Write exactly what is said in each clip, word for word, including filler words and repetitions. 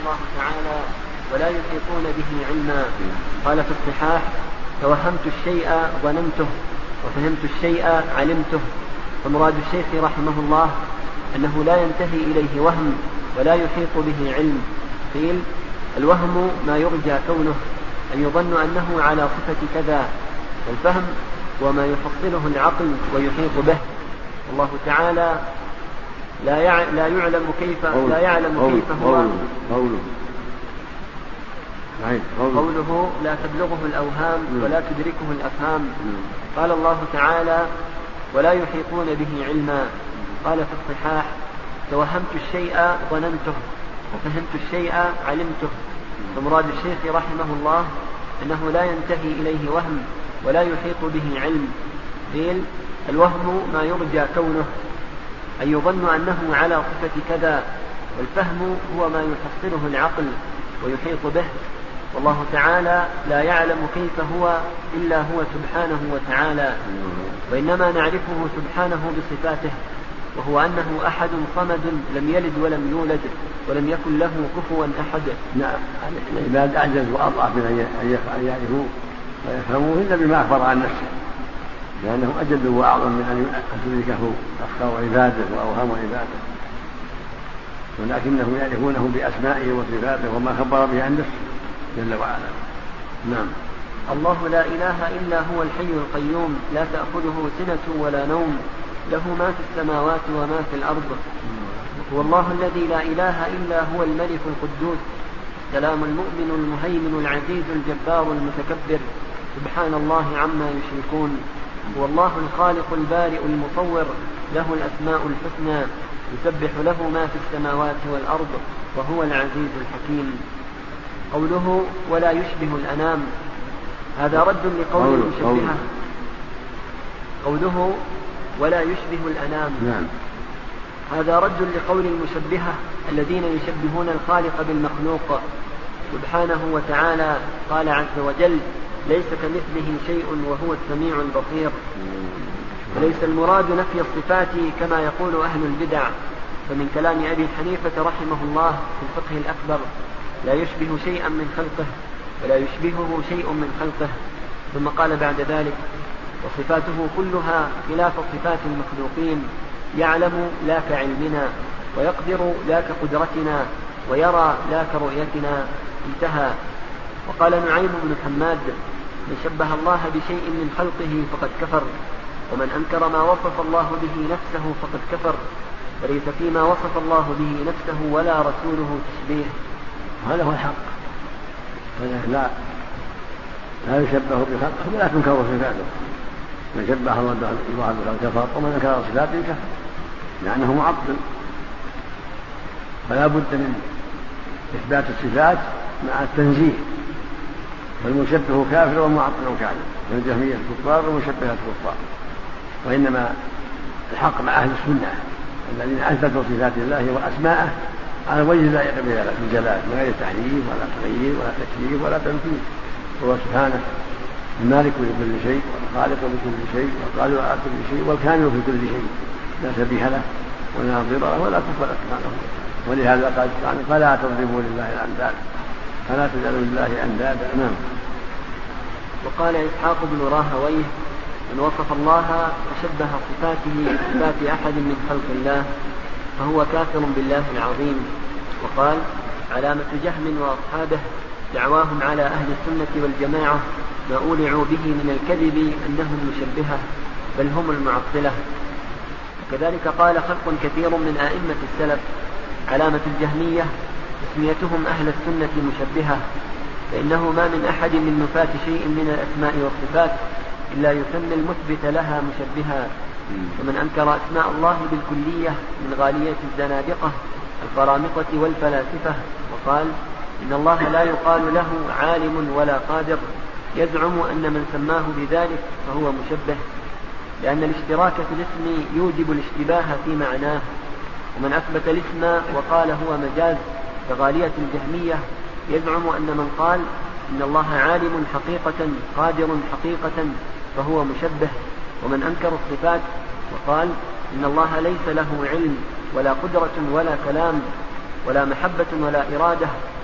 الله تعالى ولا يحيطون به علما. قال في الصحاح: توهمت الشيء ظننته وفهمت الشيء علمته. فمراد الشيخ رحمه الله أنه لا ينتهي إليه وهم ولا يحيط به علم. قيل: الوهم ما يرجى كونه، أن يظن أنه على صفة كذا، والفهم وما يفصله العقل ويحيط به. الله تعالى لا يعلم كيف لا يعلم كيف هو. قوله قوله لا تبلغه الأوهام ولا تدركه الأفهام. قال الله تعالى: ولا يحيطون به علما. قال في الصحاح: توهمت الشيء ظننته وفهمت الشيء علمته. فمراد الشيخ رحمه الله أنه لا ينتهي إليه وهم ولا يحيط به علم. قيل: الوهم ما يرجى كونه، أن يظن أنه على صفة كذا، والفهم هو ما يحصله العقل ويحيط به. والله تعالى لا يعلم كيف هو إلا هو سبحانه وتعالى، وإنما نعرفه سبحانه بصفاته، وهو أنه أحد صمد لم يلد ولم يولد ولم يكن له كفوا أحد. نعم، العباد أعجز وأضعف من أن يعرفوه ويفهموه إلا بما أخبر عن نفسه، لأنه أجل وأعظم من أن تدركه أفكار عباده وأوهام عباده، ولكنهم يعرفونه بأسمائه وصفاته وما خبر به عن نفسه جل وعلا. نعم. الله لا إله إلا هو الحي القيوم لا تأخذه سنة ولا نوم، له ما في السماوات وما في الأرض. هو الله الذي لا إله إلا هو الملك القدوس سلام المؤمن المهيمن العزيز الجبار المتكبر، سبحان الله عما يشركون. هو الله الخالق البارئ المصور، له الأسماء الحسنى، يسبح له ما في السماوات والأرض، وهو العزيز الحكيم. قوله ولا يشبه الأنام، هذا رد لقول المشبهة. قوله ولا يشبه الأنام، نعم، هذا رد لقول المشبهة الذين يشبهون الخالق بالمخلوق سبحانه وتعالى. قال عز وجل: ليس كمثله شيء وهو السميع البصير. وليس المراد نفي الصفات كما يقول أهل البدع، فمن كلام أبي حنيفة رحمه الله في الفقه الأكبر: لا يشبه شيئا من خلقه ولا يشبهه شيء من خلقه. ثم قال بعد ذلك: وصفاته كلها خلاف صفات المخلوقين، يعلم لا كعلمنا، ويقدر لا كقدرتنا، ويرى لا كرؤيتنا. انتهى. وقال نعيم بن حماد: من شبه الله بشيء من خلقه فقد كفر، ومن أنكر ما وصف الله به نفسه فقد كفر، وليس فيما وصف الله به نفسه ولا رسوله تشبيه. هذا هو الحق، لا لا يشبه بخلقه ولا تنكر صفاته. من شبه الله بخلقه كفر، ومن انكر صفاته كفر، لأنه معطل. فلا بد من إثبات الصفات مع التنزيه، والمشبه كافر والمعطل كافر، والجهمية الكفار والمشبهة الكفار. وإنما الحق مع أهل السنة الذين أثبتوا صفات الله وأسماءه على وجه لا يقبل الجلال، من غير تحريف ولا تغيير ولا تكييف ولا تمثيل. هو سبحانه المالك لكل شيء، والخالق لكل شيء، والقادر على كل شيء، والكامل في كل شيء، لا شبيه له ولا نظير له ولا كفر سبحانه. ولهذا قال سبحانه: فلا تضربوا لله الأنداد، فلا تجعلوا لله أندادا. نعم. وقال إسحاق بن راهويه: من وصف الله وشبه صفاته صفات أحد من خلق الله فهو كافر بالله العظيم. وقال: علامة جهم وأصحابه دعواهم على أهل السنة والجماعة ما أولعوا به من الكذب أنهم مشبهة، بل هم المعطلة. وكذلك قال خلق كثير من أئمة السلف: علامة الجهمية تسميتهم أهل السنة مشبهة، فإنه ما من أحد من نفاة شيء من الأسماء والصفات إلا يسمى المثبت لها مشبها. ومن أنكر أسماء الله بالكلية من غالية الزنادقة القرامطة والفلاسفة، وقال: إن الله لا يقال له عالم ولا قادر، يزعم أن من سماه بذلك فهو مشبه، لأن الاشتراك في الاسم يوجب الاشتباه في معناه. ومن أثبت الاسم وقال هو مجاز كغالية الجهمية يزعم أن من قال إن الله عالم حقيقة قادر حقيقة فهو مشبه. ومن أنكر الصفات وقال إن الله ليس له علم ولا قدرة ولا كلام ولا محبة ولا إرادة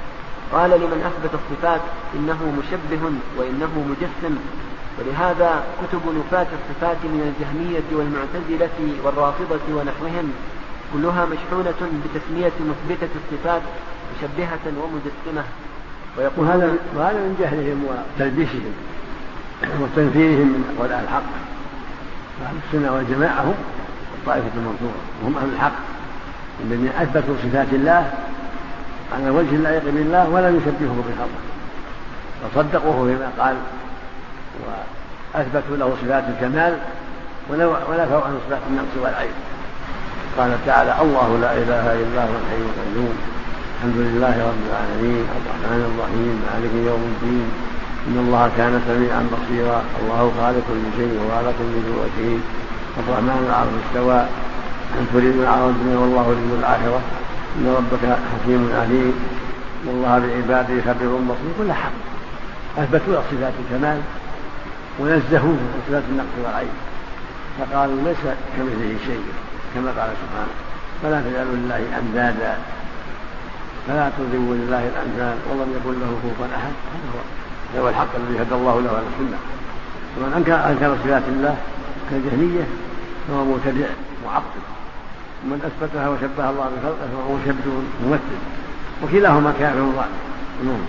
قال لمن أثبت الصفات إنه مشبه وإنه مجسم. ولهذا كتب نفاة الصفات من الجهمية والمعتزلة والرافضة ونحوهم كلها مشحونة بتسمية مثبتة الصفات مشبهة ومجسمة. ويقول هذا وهذا من جهلهم وتلبيسهم وتنفيرهم من أقوال أهل الحق. أهل السنة والجماعة هم الطائفة المنصورة وهم أهل الحق الذين أثبتوا صفات الله على وجه اللائق بالله ولم يشبهه بخلقه وصدقوه فيما قال وأثبتوا له صفات الكمال ونفوا عنه صفات النقص والعيب. قال تعالى: الله لا إله إلا هو الحي القيوم الحمد لله رب العالمين الرحمن الرحيم مالك يوم الدين إن الله كان سميعا بصيرا الله خالق كل شيء وهو على كل شيء وكيل الرحمن العرش استوى أن تريد العرض والله يريد الآخرة إن ربك حكيم عليم إن الله بعباده خبير بصير. كل حق أثبتوا صفات الكمال ونزهوه عن صفات النقص والعيب فقالوا ليس كمثله شيء كما قال سبحانه: فلا تجعلوا لله أندادا فلا تضربوا لله الأمثال والله يكن له كفوا أحد. هذا هو الحق الذي هدى الله له على السنة. ومن أنكر صفات الله كالجهمية فهو مبتدع معطل ومن أثبتها وشبه الله بخلقه فهو مشبه ممثل وكلاهما كافر ضال. نعم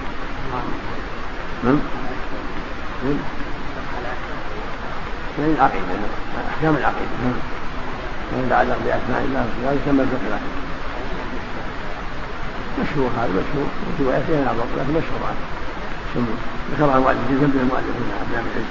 نعم من العقيدة أحكام العقيدة ومن يتعلق بأسماء الله وهذا يسمى الفقه العقيدة. مشهور هذا مشهور رواية فيها بعض لكن مشهور عنه ذكرها المؤلف في ذنب المؤلف من أبناء العلم.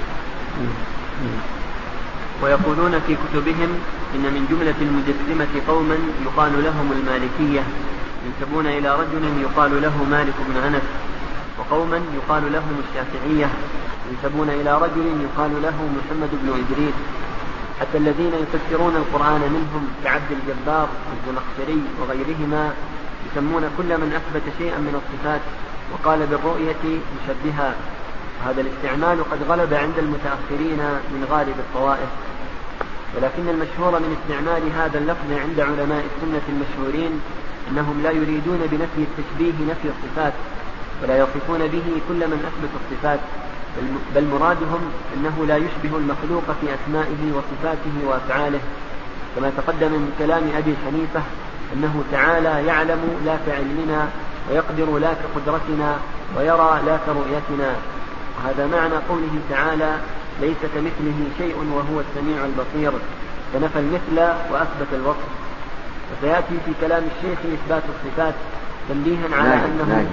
ويقولون في كتبهم إن من جملة المجسمة قوما يقال لهم المالكية ينسبون إلى رجل يقال له مالك بن أنس وقوما يقال لهم الشافعية ينسبون إلى رجل يقال له محمد بن إدريس حتى الذين يفسرون القرآن منهم كعبد الجبار والزمخشري وغيرهما يسمون كل من أثبت شيئا من الصفات وقال بالرؤية مشبها. هذا الاستعمال قد غلب عند المتأخرين من غالب الطوائف. ولكن المشهور من استعمال هذا اللفظ عند علماء السنة المشهورين أنهم لا يريدون بنفي التشبيه نفي الصفات ولا يصفون به كل من أثبت الصفات بل مرادهم أنه لا يشبه المخلوق في أسمائه وصفاته وأفعاله كما تقدم من كلام أبي حنيفة أنه تعالى يعلم لا كعلمنا ويقدر لا كقدرتنا ويرى لا كرؤيتنا. وهذا معنى قوله تعالى: ليس كمثله شيء وهو السميع البصير فنفى المثل وأثبت الوصف. وسيأتي في كلام الشيخ إثبات الصفات تنبيها على نعم أنه نعم.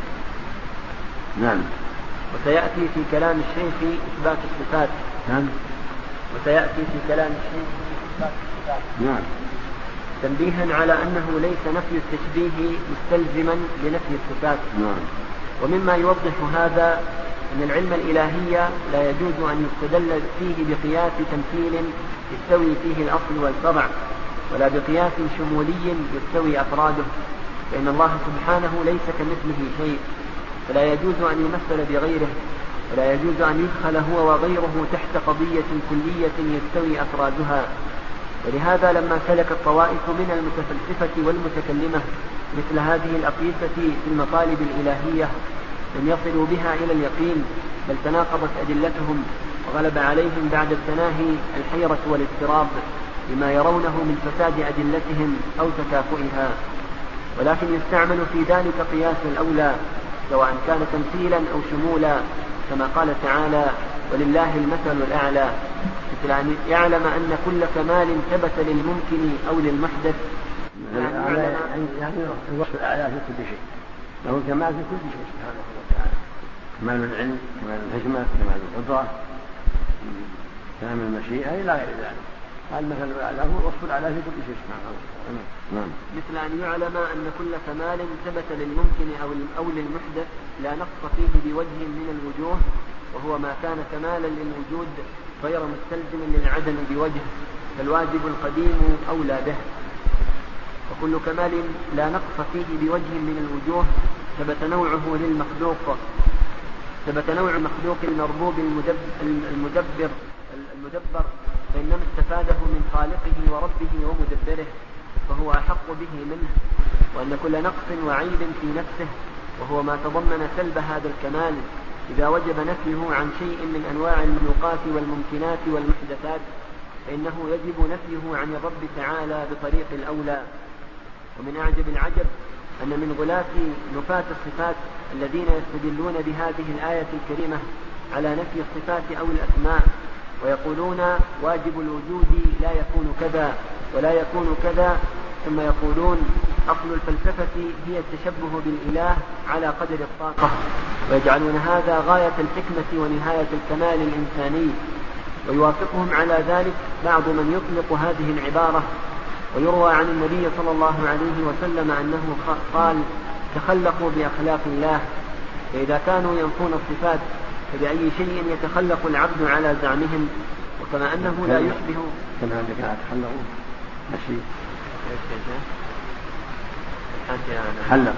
نعم. وسيأتي في كلام الشيخ إثبات الصفات نعم. وسيأتي في كلام الشيخ إثبات الصفات نعم. تنبيها على أنه ليس نفي التشبيه مستلزما لنفي الصفات. نعم. ومما يوضح هذا أن العلم الإلهي لا يجوز أن يستدل فيه بقياس تمثيل يستوي فيه الأصل والفرع ولا بقياس شمولي يستوي أفراده فإن الله سبحانه ليس كمثله شيء فلا يجوز أن يمثل بغيره ولا يجوز أن يدخل هو وغيره تحت قضية كلية يستوي أفرادها. ولهذا لما سلك الطوائف من المتفلسفة والمتكلمة مثل هذه الأقيسة في المطالب الإلهية لم يصلوا بها إلى اليقين بل تناقضت أدلتهم وغلب عليهم بعد التناهي الحيرة والاضطراب لما يرونه من فساد أدلتهم أو تكافؤها. ولكن يستعمل في ذلك قياس الأولى سواء كان تمثيلا أو شمولا كما قال تعالى: ولله المثل الأعلى، مثل أن يعلم أن كل كمال ثبت للممكن أو للمحدث يعني الوصف الأعلى في كل شيء له الكمال في كل شيء سبحانه وتعالى كمال العلم كمال الحكمة كمال القدرة كمال المشيئة إلى غير ذلك. قال مثل الأعلى هو الوصف الأعلى في كل شيء سبحانه وتعالى. نعم. مثل أن يعلم أن كل كمال ثبت للممكن أو للمحدث لا نقص فيه بوجه من الوجوه وهو ما كان كمالا للوجود غير مستلزم للعدم بوجه فالواجب القديم أولى به. وكل كمال لا نقص فيه بوجه من الوجوه ثبت نوعه للمخلوق ثبت نوع المخلوق المربوب المدبر المدبر فإنما استفاده من خالقه وربه ومدبره فهو أحق به منه. وأن كل نقص وعيب في نفسه وهو ما تضمن سلب هذا الكمال إذا وجب نفيه عن شيء من أنواع المخلوقات والممكنات والمحدثات فإنه يجب نفيه عن الرب تعالى بطريق الأولى. ومن أعجب العجب أن من غلاة نفاة الصفات الذين يستدلون بهذه الآية الكريمة على نفي الصفات أو الأسماء ويقولون واجب الوجود لا يكون كذا ولا يكون كذا، ثم يقولون أصل الفلسفة هي التشبه بالإله على قدر الطاقة، ويجعلون هذا غاية الحكمة ونهاية الكمال الإنساني. ويوافقهم على ذلك بعض من يطلق هذه العبارة. ويروى عن النبي صلى الله عليه وسلم أنه قال: تخلقوا بأخلاق الله. فإذا كانوا ينفون الصفات فبأي شيء يتخلق العبد على زعمهم؟ وكما أنه لا يشبه كما عندك تخلقوا ماشي خلق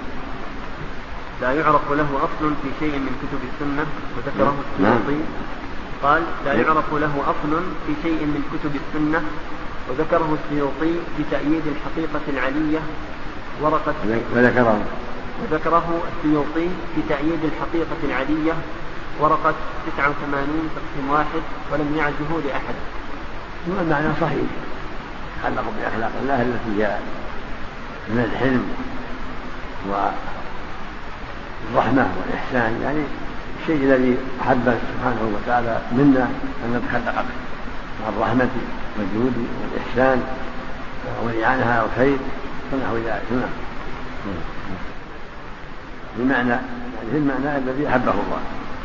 لا يعرف له أصل في شيء من كتب السنة، وذكره السيوطي. قال: لا يعرف له أصل في شيء من كتب السنة، وذكره السيوطي في تأييد الحقيقة العلية ورقة وذكره وذكره السيوطي في تأييد الحقيقة العلية ورقة تسعة وثمانين تقسيم واحد، ولم يعزه لأحد. المعنى صحيح، خلق بأخلاق الله التي هي من الحلم والرحمة والإحسان، يعني الشيء الذي أحب سبحانه وتعالى منا أن نتخلق مع الرحمة والجود والإحسان والإعانة على الخير ونحو ذلك. بمعنى يعني في المعنى الذي أحبه الله.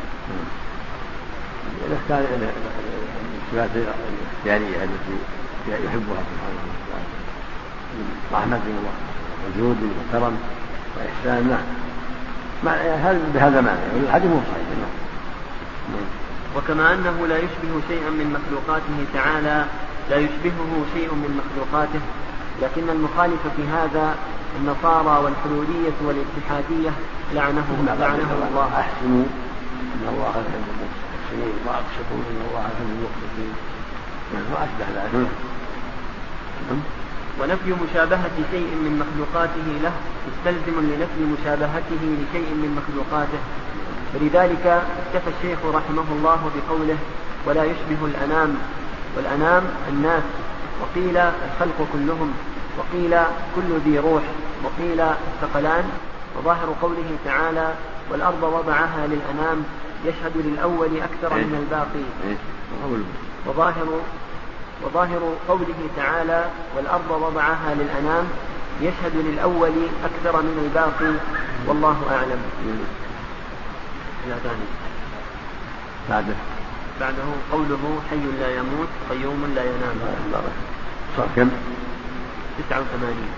الاختيار الصفات الاختيارية التي يحبها سبحانه وتعالى من رحمة وجود وكرم وإحسان. نعم، هل بهذا معنى والحديث صحيح. وكما أنه لا يشبه شيئا من مخلوقاته تعالى لا يشبهه شيء من مخلوقاته، لكن المخالف في هذا النصارى والحلولية والاتحادية لعنهم لعنهم الله. أحسنوا إن الله يحب المحسنين وأقسطوا إن الله يحب المقسطين وأشبه ذلك. ونفي مشابهة شيء من مخلوقاته له مستلزم لنفي مشابهته لشيء من مخلوقاته، ولذلك اكتفى الشيخ رحمه الله بقوله: ولا يشبه الأنام. والأنام الناس، وقيل الخلق كلهم، وقيل كل ذي روح، وقيل الثقلان. وظاهر قوله تعالى: والأرض وضعها للأنام يشهد للأول أكثر من الباقي. وظاهر وظاهر قوله تعالى: والأرض وضعها للأنام يشهد للأول أكثر من الباقي، والله أعلم. بعده بعده قوله: حي لا يموت قيوم لا ينام. صار كم؟ تسعة وثمانين.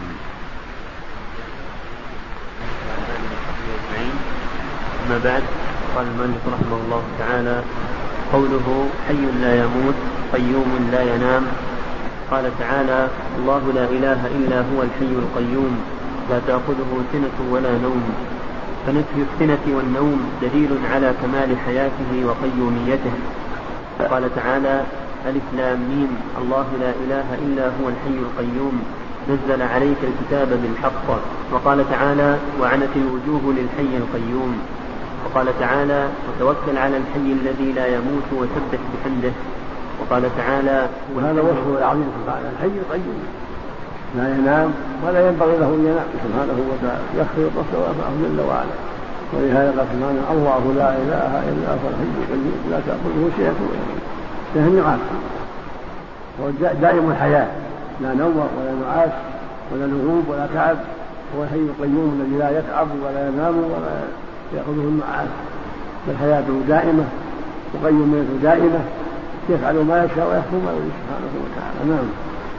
أما بعد، قال المؤلف رحمه الله تعالى: قوله حي لا يموت قيوم لا ينام. قال تعالى: الله لا إله إلا هو الحي القيوم لا تأخذه سنة ولا نوم. فنفي السنة والنوم دليل على كمال حياته وقيوميته. قال تعالى: ألف لام ميم الله لا إله إلا هو الحي القيوم نزل عليك الكتاب بالحق. وقال تعالى: وعنت الوجوه للحي القيوم. وقال تعالى: وتوكل على الحي الذي لا يموت وسبح بحمده. وقال تعالى: وهذا وصفه العظيم سبحانه، الحي القيوم لا ينام ولا ينبغي له ان ينام سبحانه وتعالى، يخفض البصر ويرفعه جل وعلا. ولهذا قال سبحانه: الله لا اله الا هو الحي القيوم لا تاخذه سنة ولا نوم. فهم عام، هو دائم الحياه، لا نوم ولا نعاس ولا نغوب ولا تعب. هو الحي القيوم الذي لا يتعب ولا ينام ولا ياخذه النعاس، بل حياته دائمه وقيوميته دائمه، يفعل ما يشاء ويحكم ما يريد سبحانه وتعالى. نعم.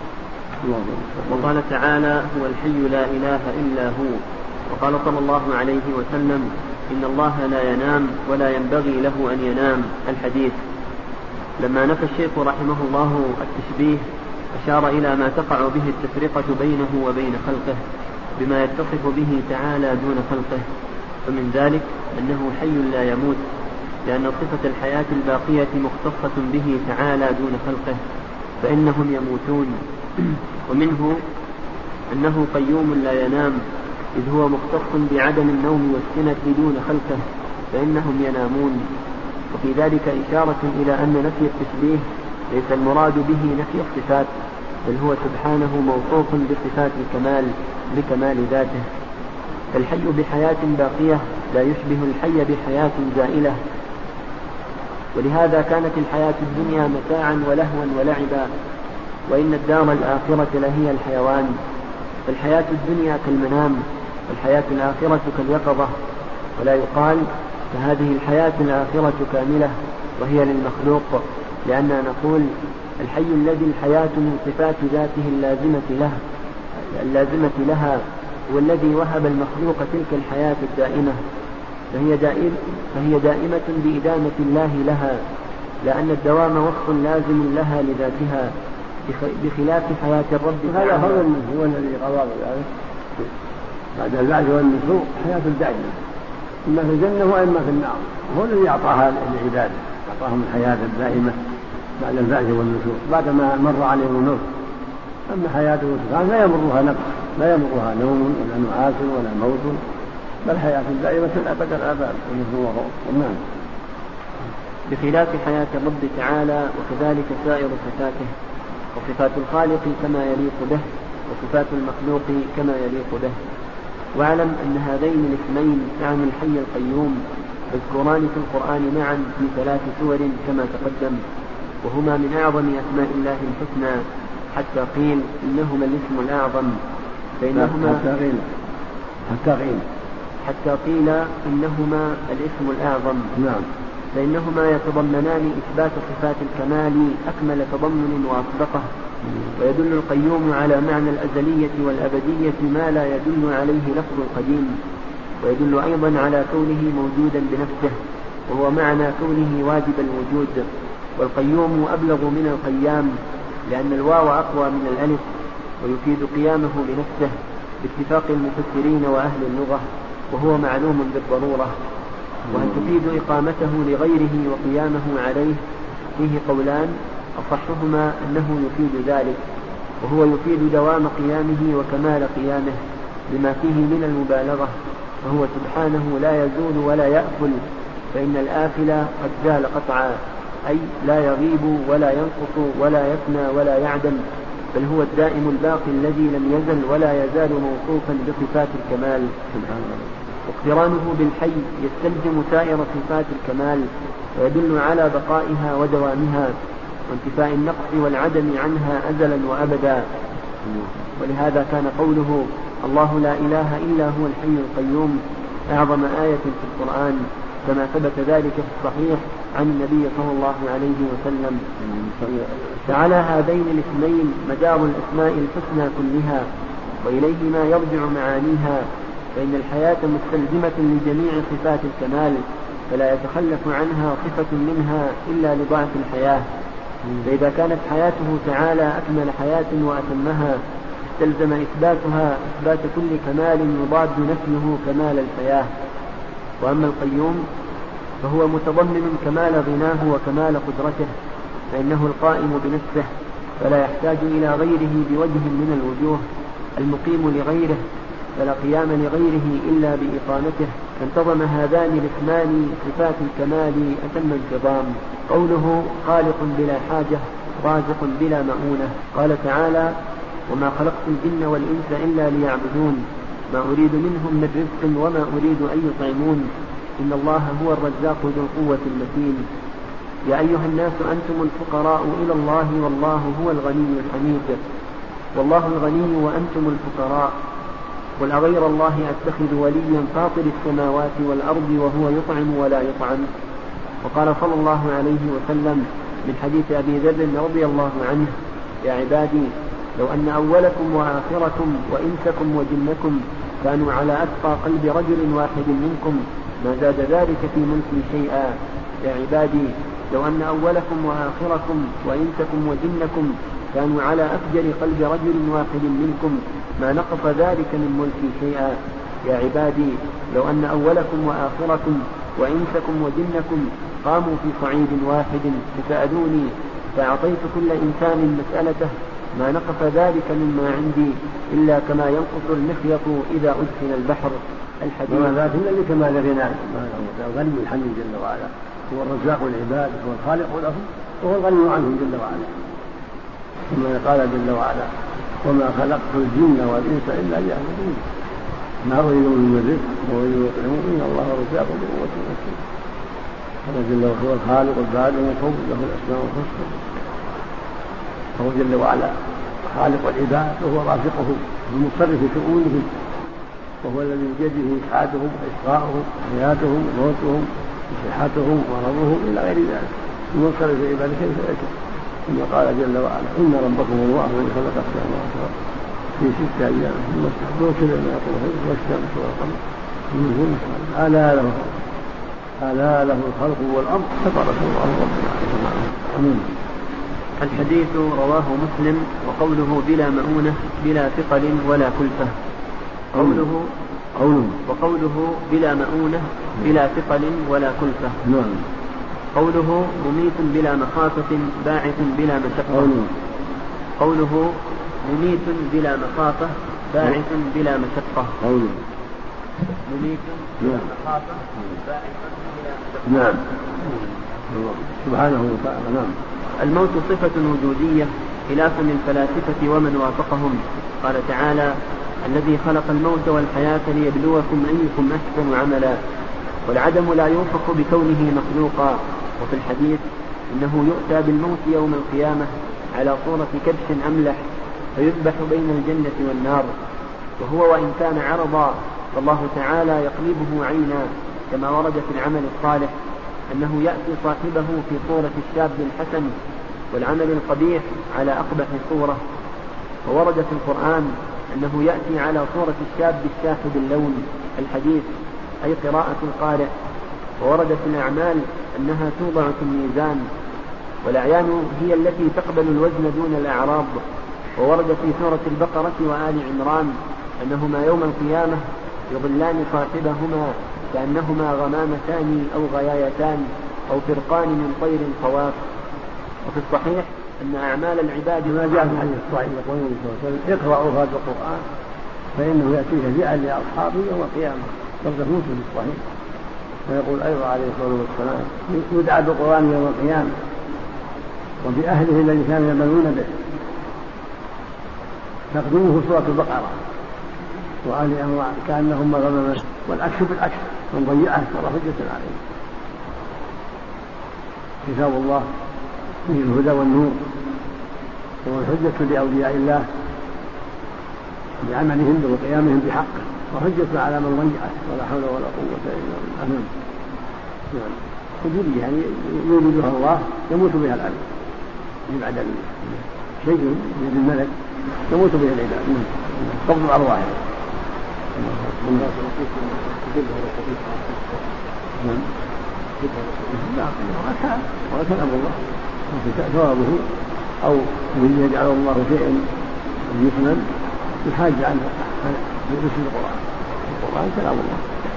وقال تعالى: هو الحي لا إله إلا هو. وقال صلى الله عليه وسلم: إن الله لا ينام ولا ينبغي له أن ينام. الحديث. لما نفى الشيخ رحمه الله التشبيه أشار إلى ما تقع به التفرقة بينه وبين خلقه بما يتصف به تعالى دون خلقه. فمن ذلك أنه حي لا يموت، لأن صفة الحياة الباقية مختصة به تعالى دون خلقه، فإنهم يموتون. ومنه أنه قيوم لا ينام، إذ هو مختص بعدم النوم والسنة دون خلقه فإنهم ينامون. وفي ذلك إشارة إلى أن نفي التشبيه ليس المراد به نفي الصفات، بل هو سبحانه موصوف بصفات الكمال بكمال ذاته. فالحي بحياة باقية لا يشبه الحي بحياة زائلة، ولهذا كانت الحياة الدنيا متاعا ولهوا ولعبا، وإن الدار الآخرة لهي الحيوان. فالحياة الدنيا كالمنام، والحياة الآخرة كاليقظة. ولا يقال فهذه الحياة الآخرة كاملة وهي للمخلوق، لأننا نقول الحي الذي الحياة من صفات ذاته اللازمة له اللازمة لها هو الذي وهب المخلوق تلك الحياة الدائمة، فهي, دائم فهي دائمة بإدامة الله لها، لأن الدوام وصف لازم لها لذاتها بخلاف حياة الرب. هذا هو الذي قضى ذلك بعد البعث والنشور حياة دائمة، إما في الجنة وإما في النار. هو الذي أعطاها لعباده، أعطاهم الحياة الدائمة بعد البعث والنشور بعدما مر عليهم النور. أما حياته سبحانه لا يمرها نقص، لا يمرها نوم ولا نعاس ولا موت، بل حياة دائمة الأبد الآباد والنعم، بخلاف حياة الرب تعالى. وكذلك سائر صفاته، وصفات الخالق كما يليق به، وصفات المخلوق كما يليق به. واعلم أن هذين الاسمين يعني الحي القيوم مذكوران في القرآن معا في ثلاث سور كما تقدم، وهما من أعظم أسماء الله الحسنى، حتى قيل إنهما الاسم الأعظم بينهما حتى قيل حتى قيل حتى قيل إنهما الاسم الأعظم. نعم. فإنهما يتضمنان إثبات صفات الكمال أكمل تضمن وأصدقه، ويدل القيوم على معنى الأزلية والأبدية ما لا يدل عليه لفظ القديم، ويدل أيضا على كونه موجودا بنفسه، وهو معنى كونه واجب الوجود. والقيوم أبلغ من القيام، لأن الواو أقوى من الألف، ويفيد قيامه بنفسه باتفاق المفسرين وأهل اللغة، وهو معلوم بالضرورة. وهل تفيد إقامته لغيره وقيامه عليه؟ فيه قولان، أصحهما أنه يفيد ذلك، وهو يفيد دوام قيامه وكمال قيامه بما فيه من المبالغة، وهو سبحانه لا يزول ولا يأكل، فإن الآكل قد زال قطعا، أي لا يغيب ولا ينقص ولا يفنى ولا يعدم، بل هو الدائم الباقي الذي لم يزل ولا يزال موصوفا بصفات الكمال. واقترانه بالحي يستلزم سائر صفات الكمال، ويدل على بقائها ودوامها وانتفاء النقص والعدم عنها أزلا وأبدا. ولهذا كان قوله الله لا إله إلا هو الحي القيوم أعظم آية في القرآن، كما ثبت ذلك في الصحيح عن النبي صلى الله عليه وسلم. فعلى هذين الاسمين مدار الأسماء الحسنى كلها، وإليهما يرجع معانيها، فإن الحياة مستلزمة لجميع صفات الكمال، فلا يتخلف عنها صفة منها إلا لضعف الحياة. فإذا كانت حياته تعالى أكمل حياة وأتمها استلزم إثباتها إثبات كل كمال يضاد نفيه كمال الحياة. وأما القيوم فهو متضمن كمال غناه وكمال قدرته، فإنه القائم بنفسه فلا يحتاج إلى غيره بوجه من الوجوه، المقيم لغيره فلا قيام لغيره إلا بإقامته، فانتظم هذان الاسمان صفات الكمال أتم انتظام. قوله خالق بلا حاجة رازق بلا مؤونة، قال تعالى وما خلقت الجن والإنس إلا ليعبدون ما أريد منهم من رزق وما أريد أن يطعمون إن الله هو الرزاق ذو القوة المتين. يا أيها الناس أنتم الفقراء إلى الله والله هو الغني الحميد. والله الغني وأنتم الفقراء، قل أغير الله أتخذ وليا فاطر السماوات والأرض وهو يطعم ولا يطعم. وقال صلى الله عليه وسلم من حديث أبي ذر رضي الله عنه يا عبادي لو أن أولكم وآخركم وإنسكم وجنكم كانوا على أتقى قلب رجل واحد منكم ما زاد ذلك في ملكي شيئا. يا عبادي لو أن أولكم وآخركم وإنسكم وجنكم كانوا على أفجر قلب رجل واحد منكم ما نقص ذلك من ملكي شيئا. يا عبادي لو أن أولكم وآخركم وإنسكم وجنكم قاموا في صعيد واحد فسألوني فأعطيت كل إنسان مسألته ما نقص ذلك مما عندي إلا كما ينقص المخيط إذا أدخل البحر. الحديث. وما ذاك إلا لكمال غناه، الغني الحميد جل وعلا هو الرزاق العباد، هو الخالق لهم، وهو الغني عنهم جل وعلا. ثم قال جل وعلا: وما خلقت الجن والإنس إلا ليعبدون ما أريد من رزق وأريد يطعمون إن الله رزاق ذو قوة متين. قال جل وعلا: هو الخالق البارئ المصور له الأسماء الحسنى، فهو جل وعلا خالق العباد وهو رازقهم المصرف في شؤونهم، وهو الذي بيده إسعادهم وإشقاؤهم وحياتهم وموتهم وصحتهم ومرضهم إلى غير ذلك، المنصرف في عباده كيف يشاء. ثم قال جل وعلا: إن ربكم الله الذي خلق السماوات والأرض في ستة أيام ثم استوى إلى السماء والشمس والقمر ألا له ألا له الخلق والأمر تبارك الله رب العالمين. الحديث رواه مسلم. وقوله بلا مؤونة بلا ثقل ولا كلفة. قوله قوله وقوله بلا مؤونة بلا ثقل ولا كلفة. نعم. قوله مميت بلا مخافة باعث بلا مشقة. قوله مميت بلا مخافة باعث بلا مشقة. قوله مميت بلا مخافة باعث بلا مشقة. نعم سبحانه وتعالى. نعم. الموت صفة وجودية خلافا للفلاسفة ومن وافقهم. قال تعالى: الذي خلق الموت والحياة ليبلوكم أيكم أحسن عملا. والعدم لا يوفق بكونه مخلوقا. وفي الحديث: إنه يؤتى بالموت يوم القيامة على صورة كبش أملح فيذبح بين الجنة والنار، وهو وإن كان عرضا فالله تعالى يقلبه عينا، كما ورد في العمل الصالح أنه يأتي صاحبه في صورة الشاب الحسن، والعمل القبيح على أقبح صورة. وورد في القرآن أنه يأتي على صورة الشاب الشاحب اللون. الحديث أي قراءة القارئ. وورد في الأعمال أنها توضع في الميزان، والأعيان هي التي تقبل الوزن دون الأعراض. وورد في سورة البقرة وآل عمران أنهما يوم القيامة يظلان صاحبهما كأنهما غمامتان أو غيايتان أو فرقان من طير صواف. وفي الصحيح أن أعمال العباد ما جاء في الحديث الصحيح يقول النبي صلى الله عليه وسلم: اقرأوا هذا القرآن فإنه يأتي شفيعا لأصحابه يوم القيامة. لفظ مسلم في الصحيح. ويقول أيضا عليه الصلاة والسلام: يدعى بالقرآن يوم القيامة وبأهله الذي كانوا يعملون به، تقدمه سورة البقرة وآل عمران كأنهما غمامة، والعكس بالعكس من ضيعه صار حجة عليه. كتاب الله فيه الهدى والنور، هو الحجة لأولياء الله بعملهم وقيامهم بحقه، وحجة على من ضيعه ولا حول ولا قوة إلا بالله. نعم. حجة يعني يولدها الله يموت بها العبد، بعد شيء من الملك يموت به العباد. قبض الأرواح. ولا كلام الله ثوابه، أو من يجعل الله شيئا يثمن يحاج عنه في رسل القرآن. القرآن كلام الله.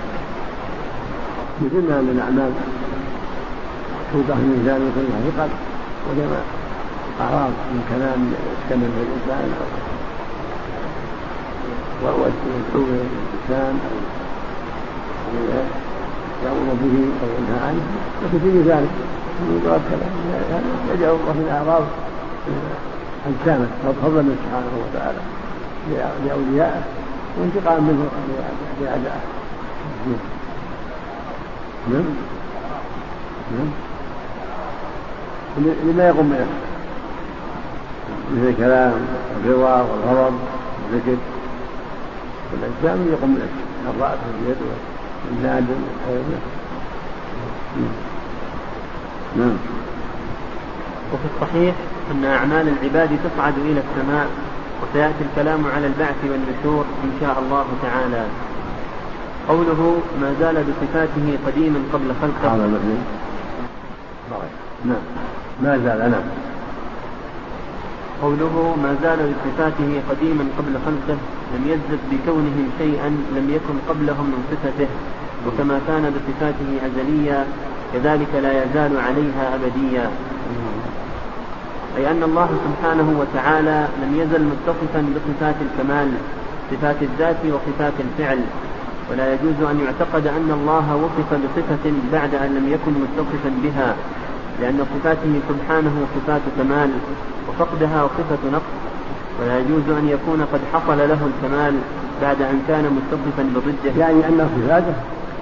مثلنا من الأعمال توضع في الميزان وكلها ثقل، وجمع أعراض من كلام يسكن به الإنسان ويدعو الإنسان أو يأمر به أو ينهى عنه، لكن في ذلك من يقرأ كلام يجعل الله من أعراض أجسامه فضلا من سبحانه وتعالى لأوليائه وانتقام منه لأعدائه. نعم نعم لما يقوم بنفسه مثل الكلام والرضا والغضب والذكر، والأجسام يقوم بنفسه الرأس واليد والناد والحيوان. نعم. وفي الصحيح أن أعمال العباد تصعد إلى السماء، وسيأتي الكلام على البعث والنشور إن شاء الله تعالى. قوله ما زال بصفاته قديما قبل خلقه. نعم ما زال. نعم. قوله ما زال بصفاته قديما قبل خلقه لم يزد بكونهم شيئا لم يكن قبلهم من صفته، وكما كان بصفاته أزليا كذلك لا يزال عليها أبديا. أي أن الله سبحانه وتعالى لم يزل متصفا بصفات الكمال، صفات الذات وصفات الفعل، ولا يجوز أن يعتقد أن الله وصف بصفة بعد أن لم يكن متصفا بها، لأن صفاته سبحانه صفات كمال وفقدها صفة نقص، ولا يجوز أن يكون قد حصل له الكمال بعد أن كان متصفا بضده. يعني أن صفاته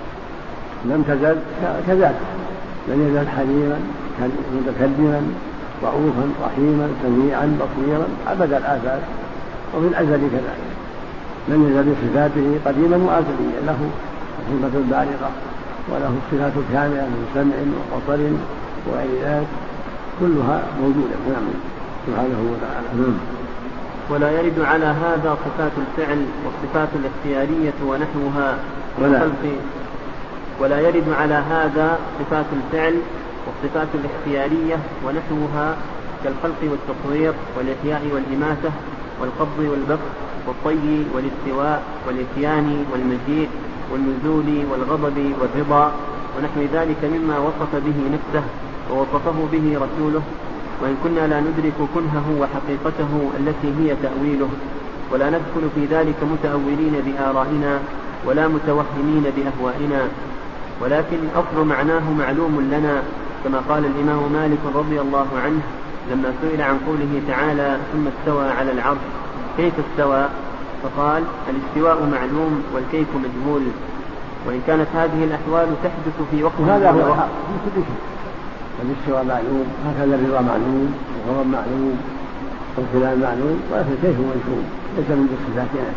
لم تزل كذلك، لم يزل حليما متكلما رؤوفا رحيما سميعا بصيرا أبد الآفات، وفي الأزل كذلك لم يزل بصفاته قديما وأزليا، له الصفة البالغة وله الصفات الكاملة من سمع وبصر وغير ذلك كلها موجودة نعم سبحانه وتعالى. ولا يرد على هذا صفات الفعل والصفات الاختيارية ونحوها كالخلق ولا يرد على هذا صفات الفعل والصفات الاختيارية ونحوها كالخلق والتصوير والإحياء والإماتة والقبض والبسط والطي والاستواء والإتيان والمجيء والنزول والغضب والرضا ونحو ذلك مما وصف به نفسه ووصفه به رسوله، وإن كنا لا ندرك كنهه وحقيقته التي هي تأويله، ولا ندخل في ذلك متأولين بآرائنا ولا متوهمين بأهوائنا، ولكن أصل معناه معلوم لنا، كما قال الإمام مالك رضي الله عنه لما سئل عن قوله تعالى ثم استوى على العرش كيف استوى؟ فقال الاستواء معلوم والكيف مجهول. وإن كانت هذه الأحوال تحدث في وقت هذا هو الحق في كل شيء، الاستواء معلوم، هكذا الرضا معلوم والغضب معلوم والكلام معلوم، ولكن كيف مجهول ليس من صفاتنا،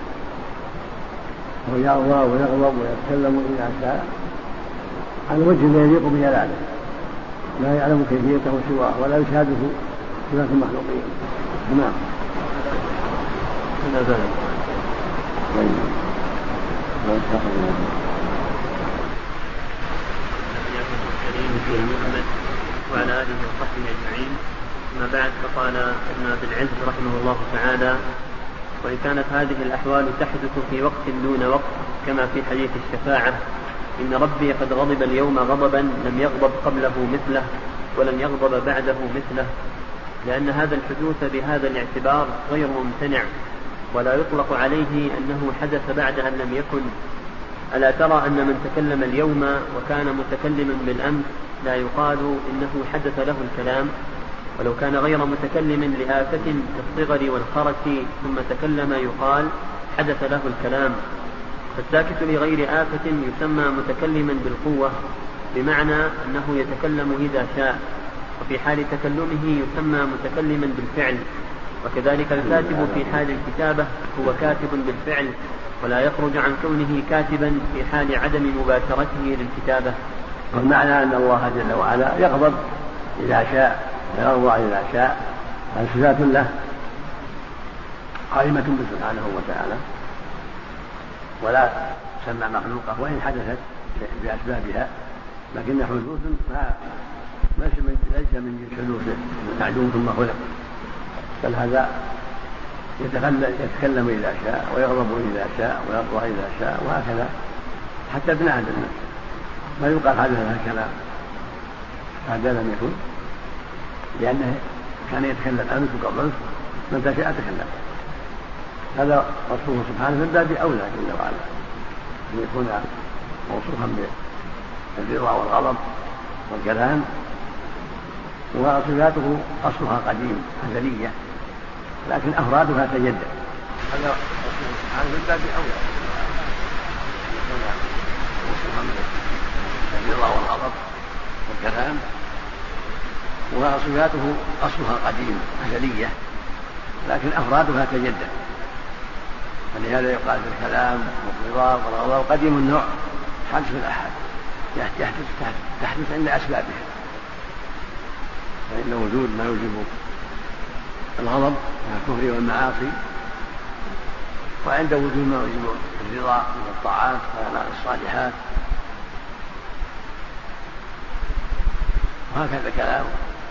هو يرضى ويغضب ويتكلم إذا شاء على وجه لا يليق بجلاله، لا يعلم كيفيته سواه ولا يشاهده صفات المخلوقين. نعم هذا ذلك. وعلى آله وصحبه أجمعين. أما بعد، فقال ابن عبد العز رحمه الله تعالى: وإن كانت هذه الأحوال تحدث في وقت دون وقت كما في حديث الشفاعة إن ربي قد غضب اليوم غضبا لم يغضب قبله مثله ولن يغضب بعده مثله، لأن هذا الحدوث بهذا الاعتبار غير ممتنع، ولا يطلق عليه أنه حدث بعد أن لم يكن. ألا ترى أن من تكلم اليوم وكان متكلما بالأمس لا يقال إنه حدث له الكلام، ولو كان غير متكلم لآفة كالصغر والخرس ثم تكلم يقال حدث له الكلام. فالساكت لغير آفة يسمى متكلما بالقوة، بمعنى أنه يتكلم إذا شاء، وفي حال تكلمه يسمى متكلما بالفعل. وكذلك الكاتب في حال الكتابة هو كاتب بالفعل، ولا يخرج عن كونه كاتبا في حال عدم مباشرته للكتابة. والمعنى أن الله جل وعلا يغضب إذا شاء ويرضى إذا شاء، هذه صفات له قائمة سبحانه وتعالى، ولا تسمى مخلوقة وإن حدثت بأسبابها، لكن حدوث ما ليس من جنس حدوثه معدوم ثم خلق، بل هذا يتكلم إذا شاء ويغضب إذا شاء ويرضى إذا شاء، وهكذا حتى ابن آدم ما يقال حدث هذا الكلام هذا لم يكن، لأنه كان يتكلم أمس وقبل من تشاء تكلم. هذا وصفه سبحانه من باب أولى جل وعلا أن يكون موصوفا بالرضا والغضب والكلام، وصفاته أصلها قديم أزلية لكن أفرادها تجدد. هذا وصفه سبحانه من باب أولى يكون موصوفا بالرضا والغضب والكلام، وصفاته أصلها قديم أزلية لكن أفرادها تجدد، فلهذا يقال في الكلام والرضا والغضب قديم النوع حدث الأحد يحدث تحدث عند أسبابها، فإن وجود ما يوجب الغضب من الكفر والمعاصي، وعند وجود ما يوجب الرضا من الطاعات والصالحات، وهكذا كلام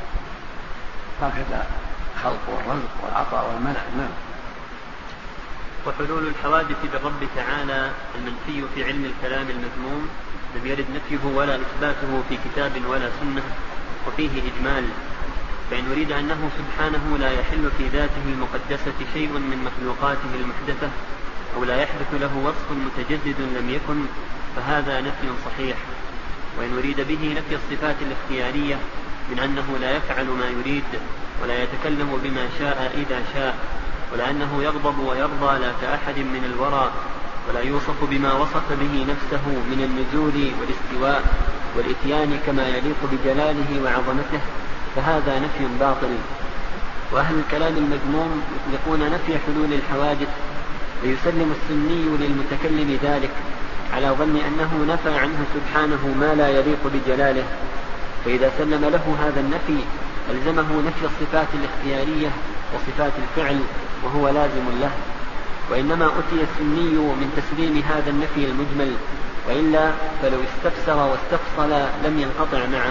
هكذا خلق والرزق والعطاء والمنع. نعم. وحلول الحوادث بالرب تعالى المنفي في علم الكلام المذموم لم يرد نفيه ولا إثباته في كتاب ولا سنة، وفيه إجمال، فإن أريد أنه سبحانه لا يحل في ذاته المقدسة شيء من مخلوقاته المحدثة أو لا يحدث له وصف متجدد لم يكن فهذا نفي صحيح. وإن أريد به نفي الصفات الاختيارية من أنه لا يفعل ما يريد ولا يتكلم بما شاء إذا شاء ولا أنه يغضب ويرضى لا كأحد من الورى ولا يوصف بما وصف به نفسه من النزول والاستواء والإتيان كما يليق بجلاله وعظمته فهذا نفي باطل. وأهل الكلام المذموم يطلقون نفي حلول الحوادث ويسلم السني للمتكلم ذلك على ظن أنه نفى عنه سبحانه ما لا يليق بجلاله، فإذا سلم له هذا النفي ألزمه نفي الصفات الاختيارية وصفات الفعل وهو لازم له. وإنما أتي السني من تسليم هذا النفي المجمل، وإلا فلو استفسر واستفصل لم ينقطع معه.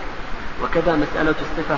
وكذا مسألة الصفة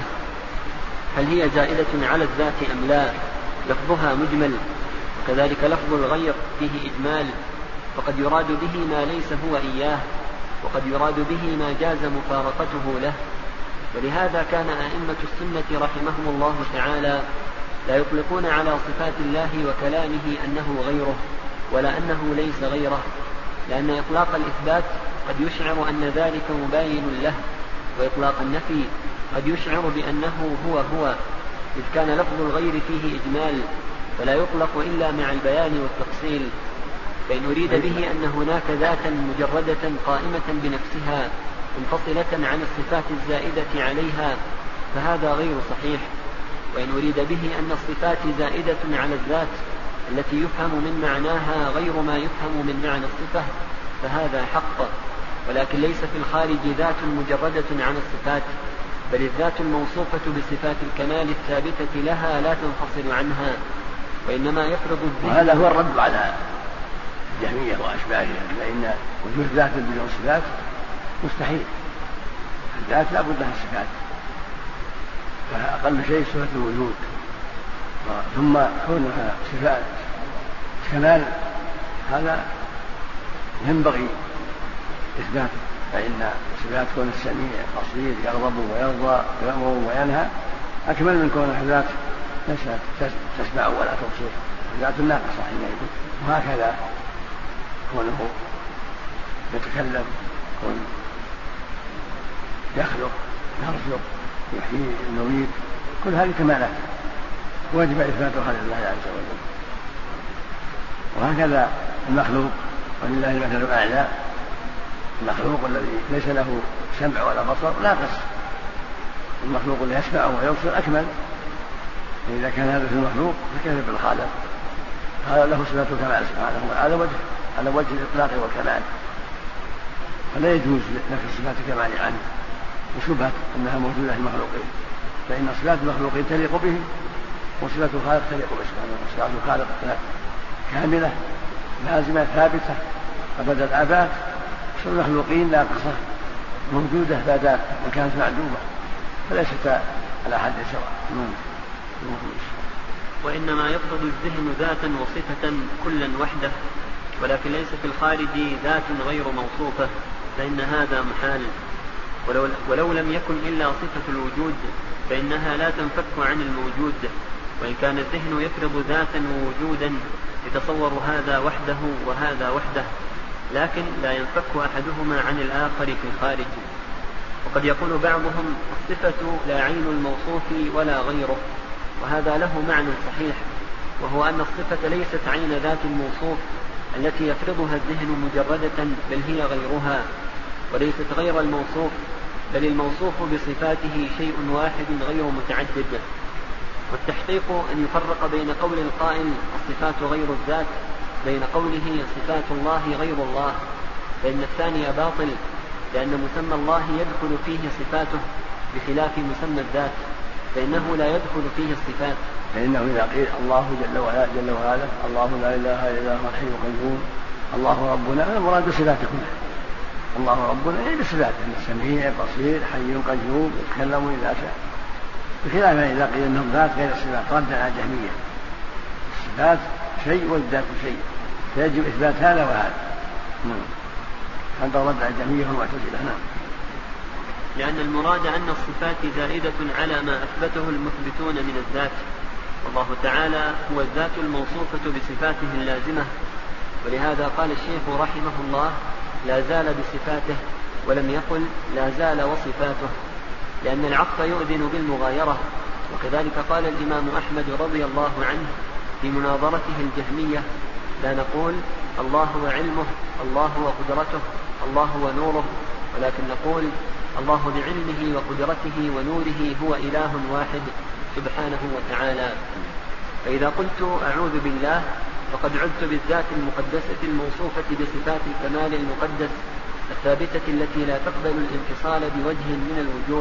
هل هي زائدة على الذات أم لا لفظها مجمل، وكذلك لفظ الغير فيه إجمال، فقد يراد به ما ليس هو إياه وقد يراد به ما جاز مفارقته له. ولهذا كان أئمة السنة رحمهم الله تعالى لا يطلقون على صفات الله وكلامه أنه غيره ولا أنه ليس غيره، لأن إطلاق الإثبات قد يشعر أن ذلك مباين له، وإطلاق النفي قد يشعر بأنه هو هو، إذ كان لفظ الغير فيه إجمال فلا يطلق إلا مع البيان والتفصيل. فإن أريد به أن هناك ذاتا مجردة قائمة بنفسها منفصلة عن الصفات الزائدة عليها فهذا غير صحيح. وإن أريد به أن الصفات زائدة على الذات التي يفهم من معناها غير ما يفهم من معنى الصفة فهذا حق، ولكن ليس في الخارج ذات مجردة عن الصفات، بل الذات الموصوفة بصفات الكمال الثابتة لها لا تنفصل عنها، وإنما يفرض الذهن. وهذا هو الرد على الجهمية وأشباهها، فإن وجود ذات بدون صفات مستحيل. الذات لا بد لها صفات، فأقل شيء صفة الوجود، ثم كونها صفات كمال هذا ينبغي إثباته، فإن صفات كون السميع البصير يغضب ويرضى ويأمر وينهى أكمل من كونها ذات تسمع ولا تبصر، ذات ناقصة حينئذ. وهكذا كونه يتكلم، كون يخلق يرزق يحيي يميت، كل هذه كمالات واجب إثباتها لله عز وجل. وهكذا المخلوق، ولله المثل الأعلى، المخلوق الذي ليس له سمع ولا بصر ناقص، المخلوق الذي يسمع ويبصر أكمل. إذا كان هذا في المخلوق فكيف بالخالق؟ هذا له صفات الكمال سبحانه على وجه على وجه الإطلاق والكمال، فلا يجوز نفي صفات الكمال عنه وشبهة أنها موجودة في المخلوقين، فإن صفات المخلوقين تليق بهم وصفات الخالق تليق به سبحانه. صفات الخالق كاملة لازمة ثابتة أبد الآباد، صفات المخلوقين ناقصة موجودة بعد وكانت معدومة، فليست على حد سواء. وإنما يفرض الذهن ذاتا وصفة كلا وحده، ولكن ليس في الخارج ذات غير موصوفة، فإن هذا محال. ولو, ولو لم يكن إلا صفة الوجود فإنها لا تنفك عن الموجود، وإن كان الذهن يفرض ذاتا ووجودا يتصور هذا وحده وهذا وحده، لكن لا ينفك أحدهما عن الآخر في الخارج. وقد يقول بعضهم الصفة لا عين الموصوف ولا غيره، وهذا له معنى صحيح، وهو أن الصفة ليست عين ذات الموصوف التي يفرضها الذهن مجردة، بل هي غيرها، وليست غير الموصوف، بل الموصوف بصفاته شيء واحد غير متعدد. والتحقيق أن يفرق بين قول القائل الصفات غير الذات بين قوله صفات الله غير الله، فإن الثاني باطل، لأن مسمى الله يدخل فيه صفاته بخلاف مسمى الذات، فإنه لا يدخل فيه الصفات. فإنه إذا قيل الله جل وعلا جل وعلا الله لا إله إلا هو الحي القيوم الله ربنا، المراد بصفاته كلها، الله ربنا يعني بصفاته السميع بصير حي قيوم يتكلم إذا شاء، بخلاف إذا قيل أنهم ذات غير الصفات ردا على الجهمية. الصفات شيء والذات شيء، فيجب إثبات هذا وهذا. هذا رد على الجهمية والمعتزلة. نعم. لأن المراد أن الصفات زائدة على ما أثبته المثبتون من الذات، والله تعالى هو الذات الموصوفة بصفاته اللازمة. ولهذا قال الشيخ رحمه الله لا زال بصفاته ولم يقل لا زال وصفاته، لأن العطف يؤذن بالمغايرة. وكذلك قال الإمام أحمد رضي الله عنه في مناظرته الجهمية لا نقول الله وعلمه، الله وقدرته، الله ونوره، ولكن نقول الله بعلمه وقدرته ونوره هو إله واحد سبحانه وتعالى. فإذا قلت أعوذ بالله فقد عدت بالذات المقدسة الموصوفة بصفات الكمال المقدس الثابتة التي لا تقبل الانفصال بوجه من الوجوه.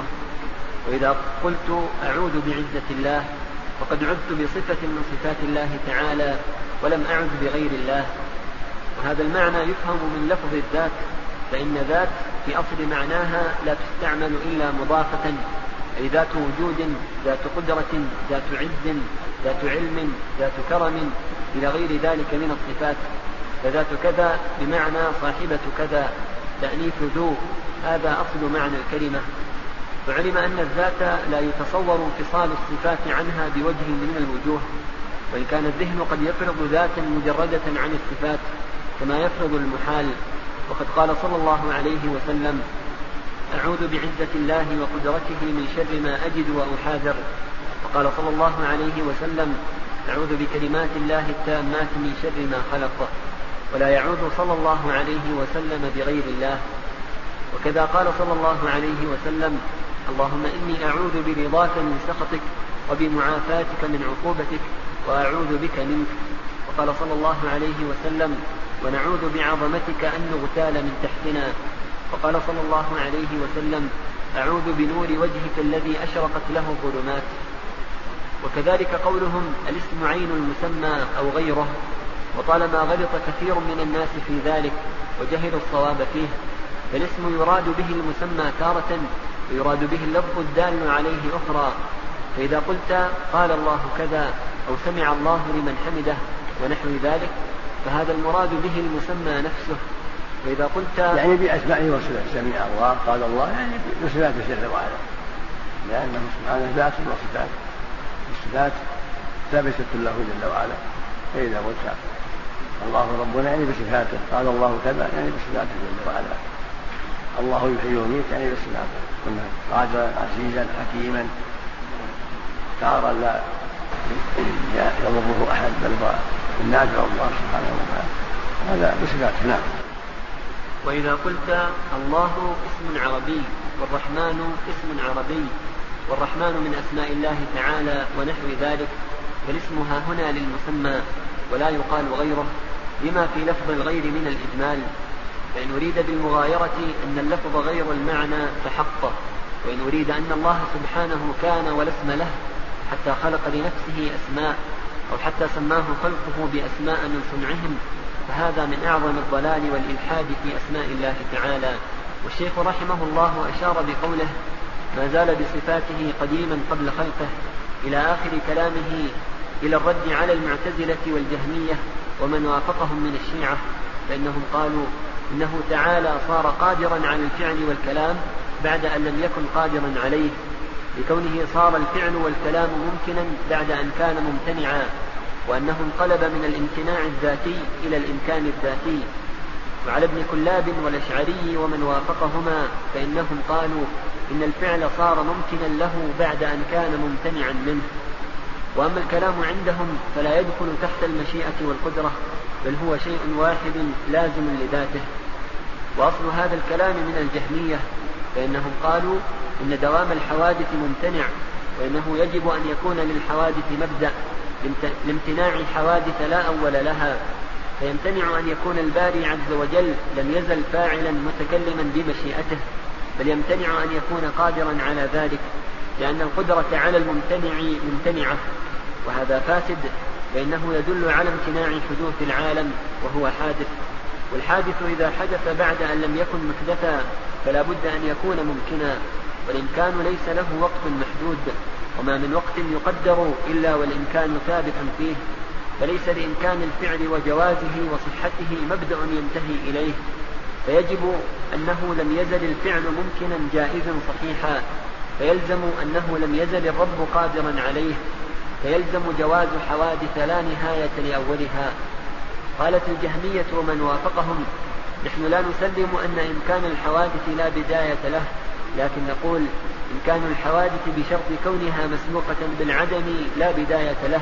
وإذا قلت أعوذ بعزة الله فقد عدت بصفة من صفات الله تعالى ولم أعد بغير الله. وهذا المعنى يفهم من لفظ الذات، فإن ذات في أصل معناها لا تستعمل إلا مضافة، أي ذات وجود، ذات قدرة، ذات عز، ذات علم، ذات كرم، إلى غير ذلك من الصفات. فذات كذا بمعنى صاحبة كذا، تأنيث ذو، هذا أصل معنى الكلمة. فعلم أن الذات لا يتصور انفصال الصفات عنها بوجه من الوجوه، وإن كان الذهن قد يفرض ذاتا مجردة عن الصفات كما يفرض المحال. وقد قال صلى الله عليه وسلم أعوذ بعزة الله وقدرته من شر ما أجد وأحاذر. وقال صلى الله عليه وسلم أعوذ بكلمات الله التامات من شر ما خلق. ولا يعوذ صلى الله عليه وسلم بغير الله. وكذا قال صلى الله عليه وسلم اللهم إني أعوذ برضاك من سخطك وبمعافاتك من عقوبتك وأعوذ بك منك. وقال صلى الله عليه وسلم ونعوذ بعظمتك أن نغتال من تحتنا. وقال صلى الله عليه وسلم أعوذ بنور وجهك الذي أشرقت له الظلمات. وكذلك قولهم الاسم عين المسمى أو غيره، وطالما غلط كثير من الناس في ذلك وجهلوا الصواب فيه، فالاسم يراد به المسمى تارة ويراد به اللفظ الدال عليه أخرى. فإذا قلت قال الله كذا أو سمع الله لمن حمده ونحو ذلك فهذا المراد به المسمى نفسه. وإذا قلت يعني بأسمائه وصفاته، سمع الله قال الله، يعني بصفاته جل وعلا، لأنه سبحانه ذات وصفات، الصفات ثابتة له جل وعلا. فإذا قلت الله ربنا يعني بصفاته، قال الله كذا يعني بصفاته جل وعلا، الله يحيي ويميت يعني بصفاته، كنا قادرا عزيزا حكيما تارا لا يضره أحد بل هو النافع الله سبحانه وتعالى، هذا بصفاته. نعم. وإذا قلت الله اسم عربي والرحمن اسم عربي والرحمن من أسماء الله تعالى ونحو ذلك، فالاسم ها هنا للمسمى ولا يقال غيره لما في لفظ الغير من الإجمال. فإن أريد بالمغايرة أن اللفظ غير المعنى فحق، وإن أريد أن الله سبحانه كان ولا اسم له حتى خلق لنفسه أسماء أو حتى سماه خلقه بأسماء من صنعهم، فهذا من أعظم الضلال والإلحاد في أسماء الله تعالى. والشيخ رحمه الله أشار بقوله ما زال بصفاته قديما قبل خلقه إلى آخر كلامه إلى الرد على المعتزلة والجهمية ومن وافقهم من الشيعة، فإنهم قالوا إنه تعالى صار قادرا على الفعل والكلام بعد أن لم يكن قادرا عليه، لكونه صار الفعل والكلام ممكنا بعد أن كان ممتنعا، وأنه انقلب من الامتناع الذاتي إلى الإمكان الذاتي. وعلى ابن كلاب والأشعري ومن وافقهما فإنهم قالوا إن الفعل صار ممكنا له بعد أن كان ممتنعا منه. وأما الكلام عندهم فلا يدخل تحت المشيئة والقدرة، بل هو شيء واحد لازم لذاته. وأصل هذا الكلام من الجهمية، فإنهم قالوا إن دوام الحوادث ممتنع، وإنه يجب أن يكون للحوادث مبدأ لامتناع الحوادث لا أول لها، فيمتنع أن يكون الباري عز وجل لم يزل فاعلا متكلما بمشيئته، بل يمتنع أن يكون قادرا على ذلك، لأن القدرة على الممتنع ممتنعة، وهذا فاسد، فإنه يدل على امتناع حدوث العالم وهو حادث. والحادث إذا حدث بعد أن لم يكن محدثا فلا بد أن يكون ممكنا، والإمكان ليس له وقت محدود، وما من وقت يقدر إلا والإمكان ثابت فيه، فليس لإمكان الفعل وجوازه وصحته مبدأ ينتهي إليه، فيجب أنه لم يزل الفعل ممكنا جائزا صحيحا، فيلزم أنه لم يزل الرب قادرا عليه، فيلزم جواز حوادث لا نهاية لأولها. قالت الجهمية ومن وافقهم: نحن لا نسلم أن إمكان الحوادث لا بداية له، لكن نقول إمكان الحوادث بشرط كونها مسبوقة بالعدم لا بداية له،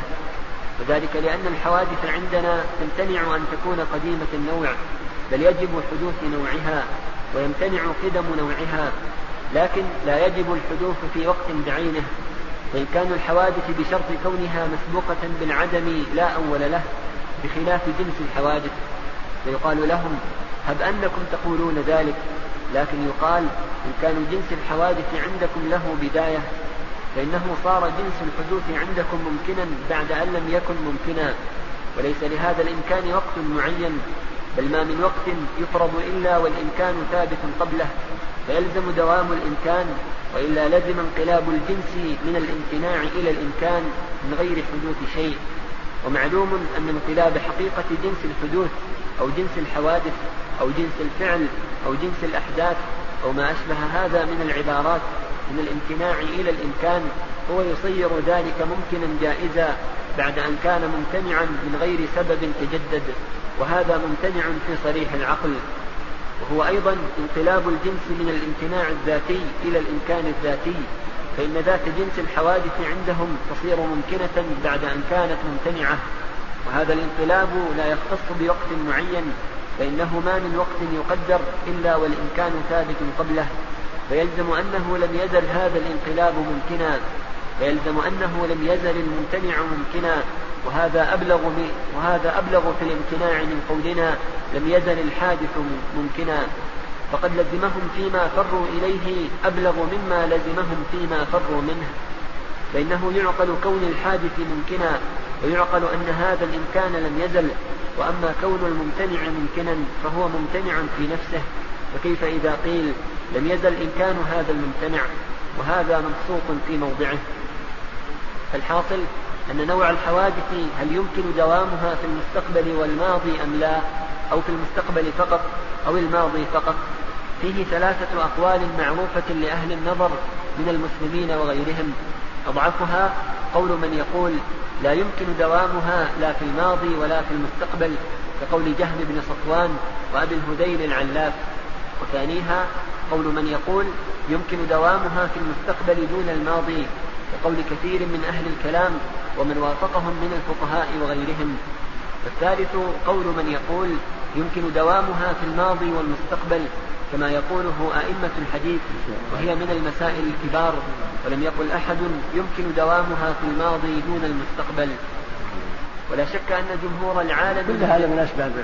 وذلك لأن الحوادث عندنا تمتنع أن تكون قديمة النوع، بل يجب حدوث نوعها ويمتنع قدم نوعها، لكن لا يجب الحدوث في وقت بعينه. فإمكان الحوادث بشرط كونها مسبوقة بالعدم لا أول له، بخلاف جنس الحوادث. فيقال لهم: هب أنكم تقولون ذلك، لكن يقال إمكان جنس الحوادث عندكم له بداية، فإنه صار جنس الحدوث عندكم ممكنا بعد أن لم يكن ممكنا، وليس لهذا الإمكان وقت معين، بل ما من وقت يفرض إلا والإمكان ثابت قبله، فيلزم دوام الإمكان، وإلا لزم انقلاب الجنس من الامتناع إلى الإمكان من غير حدوث شيء. ومعلوم أن انقلاب حقيقة جنس الحدوث أو جنس الحوادث أو جنس الفعل أو جنس الأحداث أو ما أشبه هذا من العبارات من الامتناع إلى الإمكان هو يصير ذلك ممكنا جائزا بعد أن كان ممتنعا من غير سبب تجدد، وهذا ممتنع في صريح العقل. وهو أيضا انقلاب الجنس من الامتناع الذاتي إلى الإمكان الذاتي، فإن ذات جنس الحوادث عندهم تصير ممكنة بعد أن كانت ممتنعة، وهذا الانقلاب لا يختص بوقت معين، فإنه ما من وقت يقدر إلا والإمكان ثابت قبله، فيلزم أنه لم يزل هذا الانقلاب ممكنا، فيلزم أنه لم يزل الممتنع ممكنا، وهذا أبلغ, وهذا أبلغ في الامتناع من قولنا لم يزل الحادث ممكنا، فقد لزمهم فيما فروا إليه أبلغ مما لزمهم فيما فروا منه. فإنه يعقل كون الحادث ممكنا، ويعقل أن هذا الإمكان لم يزل، وأما كون الممتنع ممكنا فهو ممتنع في نفسه، فكيف إذا قيل لم يزل إمكان هذا الممتنع، وهذا مبسوط في موضعه. فالحاصل أن نوع الحوادث هل يمكن دوامها في المستقبل والماضي أم لا، أو في المستقبل فقط أو الماضي فقط، فيه ثلاثة أقوال معروفة لأهل النظر من المسلمين وغيرهم. أضعفها قول من يقول لا يمكن دوامها لا في الماضي ولا في المستقبل، كقول جهم بن صفوان وأبي الهذيل العلاف. وثانيها قول من يقول يمكن دوامها في المستقبل دون الماضي، كقول كثير من أهل الكلام ومن وافقهم من الفقهاء وغيرهم. والثالث قول من يقول يمكن دوامها في الماضي والمستقبل، كما يقوله أئمة الحديث، وهي من المسائل الكبار، ولم يقل أحد يمكن دوامها في الماضي دون المستقبل. ولا شك أن جمهور العالم كل هذا من أسباب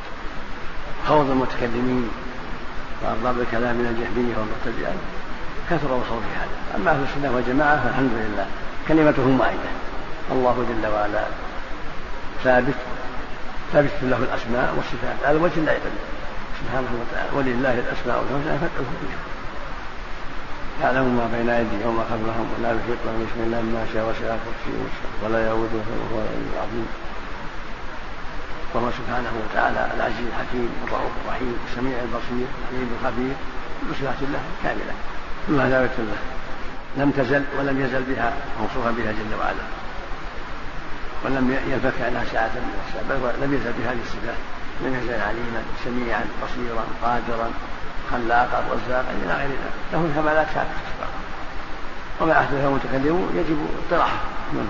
خوض المتكلمين وأرباب الكلام من الجهمية والمبتدئة، كثر وصول في هذا. أما أهل السنة والجماعة فالحمد لله كلمتهم واحدة، الله جل وعلا ثابت ثابت له الأسماء والصفات على وجه لا يقل سبحانه وتعالى، ولله الأسماء الحسنى فادعوه بها، يعلم ما بين أيديهم وما خلفهم، ولا يحيطون بسم الله ما شاء وسع كرسيه ولا يؤوده وهو العظيم. والله سبحانه وتعالى العزيز الحكيم الرؤوف الرحيم السميع البصير العليم الخبير، بصفات الله كاملة كلها ثابتة له، لم تزل ولم يزل بها موصوفا بها جل وعلا، ولم ينفك عنها ساعة من الساعة، بل لم يزل بهذه الصفات، لم يزل عليما سميعا بصيرا قادرا خلاقا رزاقا إلى غير ذلك، له الكمالات سابقة، وما أحدثه المتكلمون يجب اطراحه.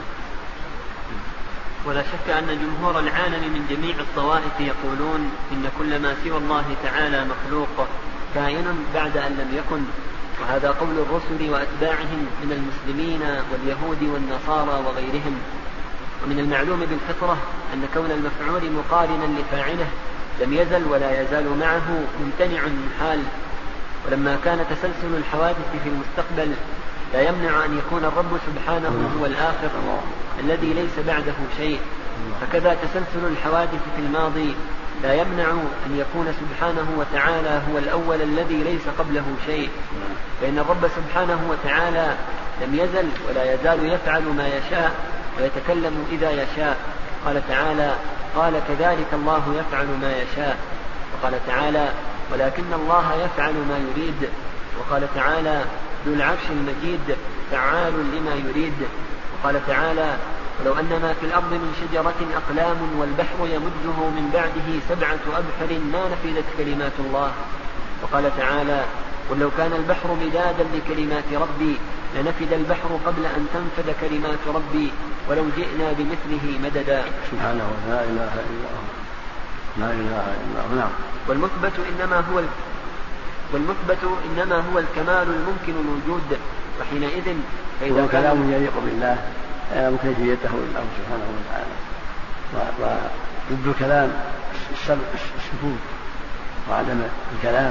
ولا شك أن جمهور العالم من جميع الطوائف يقولون إن كل ما سوى الله تعالى مخلوق كائن بعد أن لم يكن، وهذا قول الرسل وأتباعهم من المسلمين واليهود والنصارى وغيرهم. ومن المعلوم بالفطرة أن كون المفعول مقارنا لفاعله لم يزل ولا يزال معه ممتنع محال، ولما كان تسلسل الحوادث في المستقبل لا يمنع أن يكون الرب سبحانه هو الآخر الذي ليس بعده شيء، فكذا تسلسل الحوادث في الماضي لا يمنع أن يكون سبحانه وتعالى هو الأول الذي ليس قبله شيء، فإن الرب سبحانه وتعالى لم يزل ولا يزال يفعل ما يشاء ويتكلم إذا يشاء. قال تعالى: قال كذلك الله يفعل ما يشاء. وقال تعالى: ولكن الله يفعل ما يريد. وقال تعالى ذو العرش المجيد فعال لما يريد. وقال تعالى ولو أن ما في الأرض من شجرة أقلام والبحر يمده من بعده سبعة أبحر ما نفذت كلمات الله. وقال تعالى قل لو كان البحر مدادا لكلمات ربي لنفد البحر قبل أن تنفد كلمات ربي ولو جئنا بمثله مددا. سبحانه لا إله إلا هو لا إله إلا هو. نعم. والمثبت إنما هو والمثبت إنما هو الكمال الممكن الوجود. وحينئذ فإذا هو كلام يليق بالله يعلم كيفيته الله سبحانه وتعالى. وضد الكلام السكوت وعدم الكلام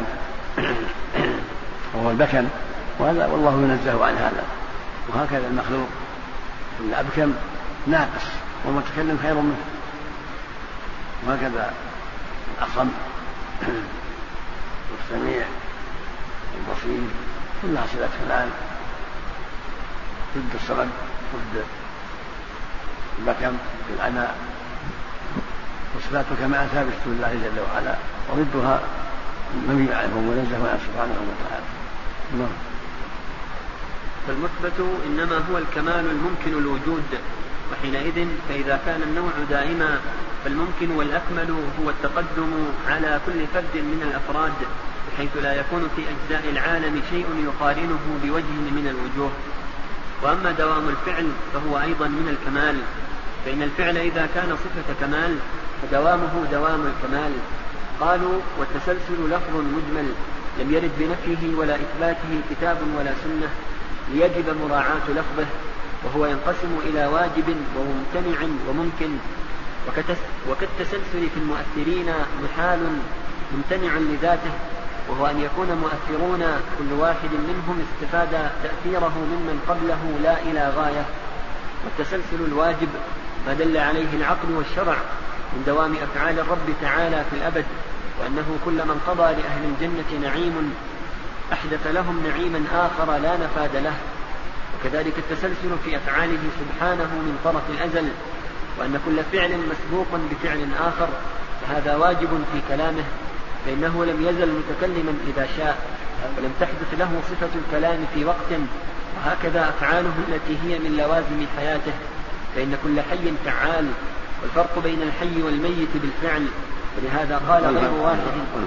وهو البكم، وهذا والله ينزه عن هذا. وهكذا المخلوق كل أبكم ناقص والمتكلم خير منه. وهكذا الأصم والسميع والبصير كلها صلة كلام ضد الصمد ضد البكم بالعناء. وصفات كما ثابت لله جل وعلا وضدها من يعرفه وينزه عنه سبحانه وتعالى. نعم. فالمثبت إنما هو الكمال الممكن الوجود. وحينئذ فإذا كان النوع دائما فالممكن والأكمل هو التقدم على كل فرد من الأفراد بحيث لا يكون في أجزاء العالم شيء يقارنه بوجه من الوجوه. وأما دوام الفعل فهو أيضا من الكمال، فإن الفعل إذا كان صفة كمال فدوامه دوام الكمال. قالوا والتسلسل لفظ مجمل لم يرد بنفيه ولا إثباته كتاب ولا سنة ليجب مراعاة لفظه، وهو ينقسم إلى واجب وممتنع وممكن. وكالتسلسل في المؤثرين محال ممتنع لذاته، وهو أن يكون مؤثرون كل واحد منهم استفاد تأثيره ممن قبله لا إلى غاية. والتسلسل الواجب ما دل عليه العقل والشرع من دوام أفعال الرب تعالى في الأبد، وأنه كل من قضى لأهل الجنة نعيم أحدث لهم نعيما آخر لا نفاد له. وكذلك التسلسل في أفعاله سبحانه من طرف الأزل، وأن كل فعل مسبوق بفعل آخر، فهذا واجب في كلامه، فإنه لم يزل متكلما إذا شاء، ولم تحدث له صفة الكلام في وقت. وهكذا أفعاله التي هي من لوازم حياته، فإن كل حي فعال، والفرق بين الحي والميت بالفعل. ولهذا قال غير واحد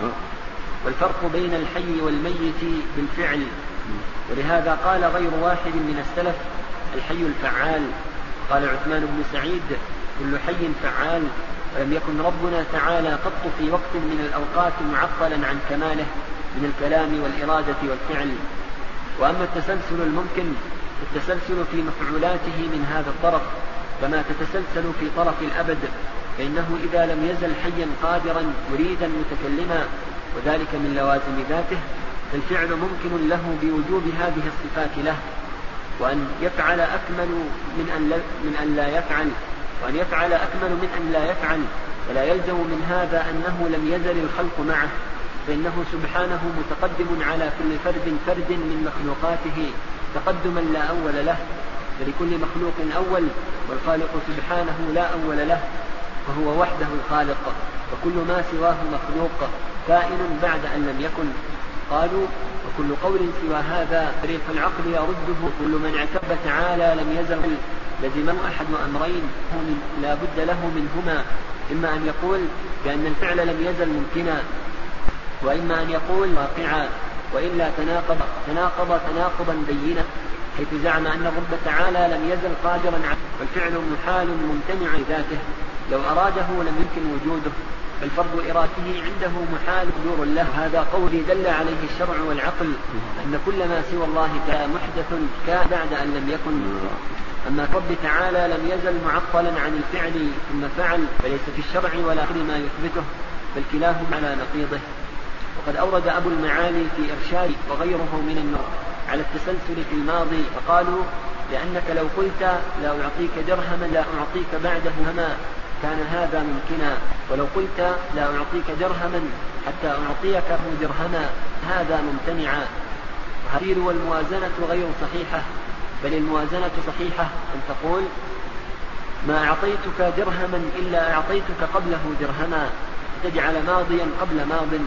والفرق بين الحي والميت بالفعل ولهذا قال غير واحد من السلف الحي الفعال. قال عثمان بن سعيد كل حي فعال، ولم يكن ربنا تعالى قط في وقت من الأوقات معطلا عن كماله من الكلام والإرادة والفعل. وأما التسلسل الممكن التسلسل في مفعولاته من هذا الطرف كما تتسلسل في طرف الأبد، فإنه إذا لم يزل حيا قادرا مريدا متكلما وذلك من لوازم ذاته، فالفعل ممكن له بوجوب هذه الصفات له. وأن يفعل أكمل من أن, من أن لا يفعل وأن يفعل أكمل من أن لا يفعل، ولا يلزم من هذا أنه لم يزل الخلق معه، فإنه سبحانه متقدم على كل فرد فرد من مخلوقاته تقدما لا أول له، فلكل مخلوق أول، والخالق سبحانه لا أول له، فهو وحده الخالق، وكل ما سواه مخلوق كائن بعد أن لم يكن. قالوا وكل قول سوى هذا طريق العقل يرده. كل من اعتب تعالى لم يزل لزمه أحد أمرين لا بد له منهما، إما أن يقول بأن الفعل لم يزل ممكنا، وإما أن يقول واقعا، وإلا تناقض تناقض تناقضا بينا، حيث زعم أن الرب تعالى لم يزل قادرا عنه، والفعل محال ممتنع ذاته لو أراده لم يمكن وجوده، بل فرض إرادته عنده محال قدور له. هذا قولي دل عليه الشرع والعقل أن كل ما سوى الله تعالى محدث كان بعد أن لم يكن. أما الرب تعالى لم يزل معطلا عن الفعل ثم فعل، فليس في الشرع ولا غير ما يثبته، بل كلاهما على نقيضه. وقد أورد أبو المعالي في إرشاد وغيره من النور على التسلسل في الماضي، فقالوا لأنك لو قلت لا أعطيك درهما لا أعطيك بعده هما كان هذا ممكنا، ولو قلت لا أعطيك درهما حتى أعطيك درهما هذا ممتنعا. وهذه والموازنة غير صحيحة، بل الموازنة صحيحة أن تقول ما أعطيتك درهما إلا أعطيتك قبله درهما، تجعل ماضيا قبل ماض،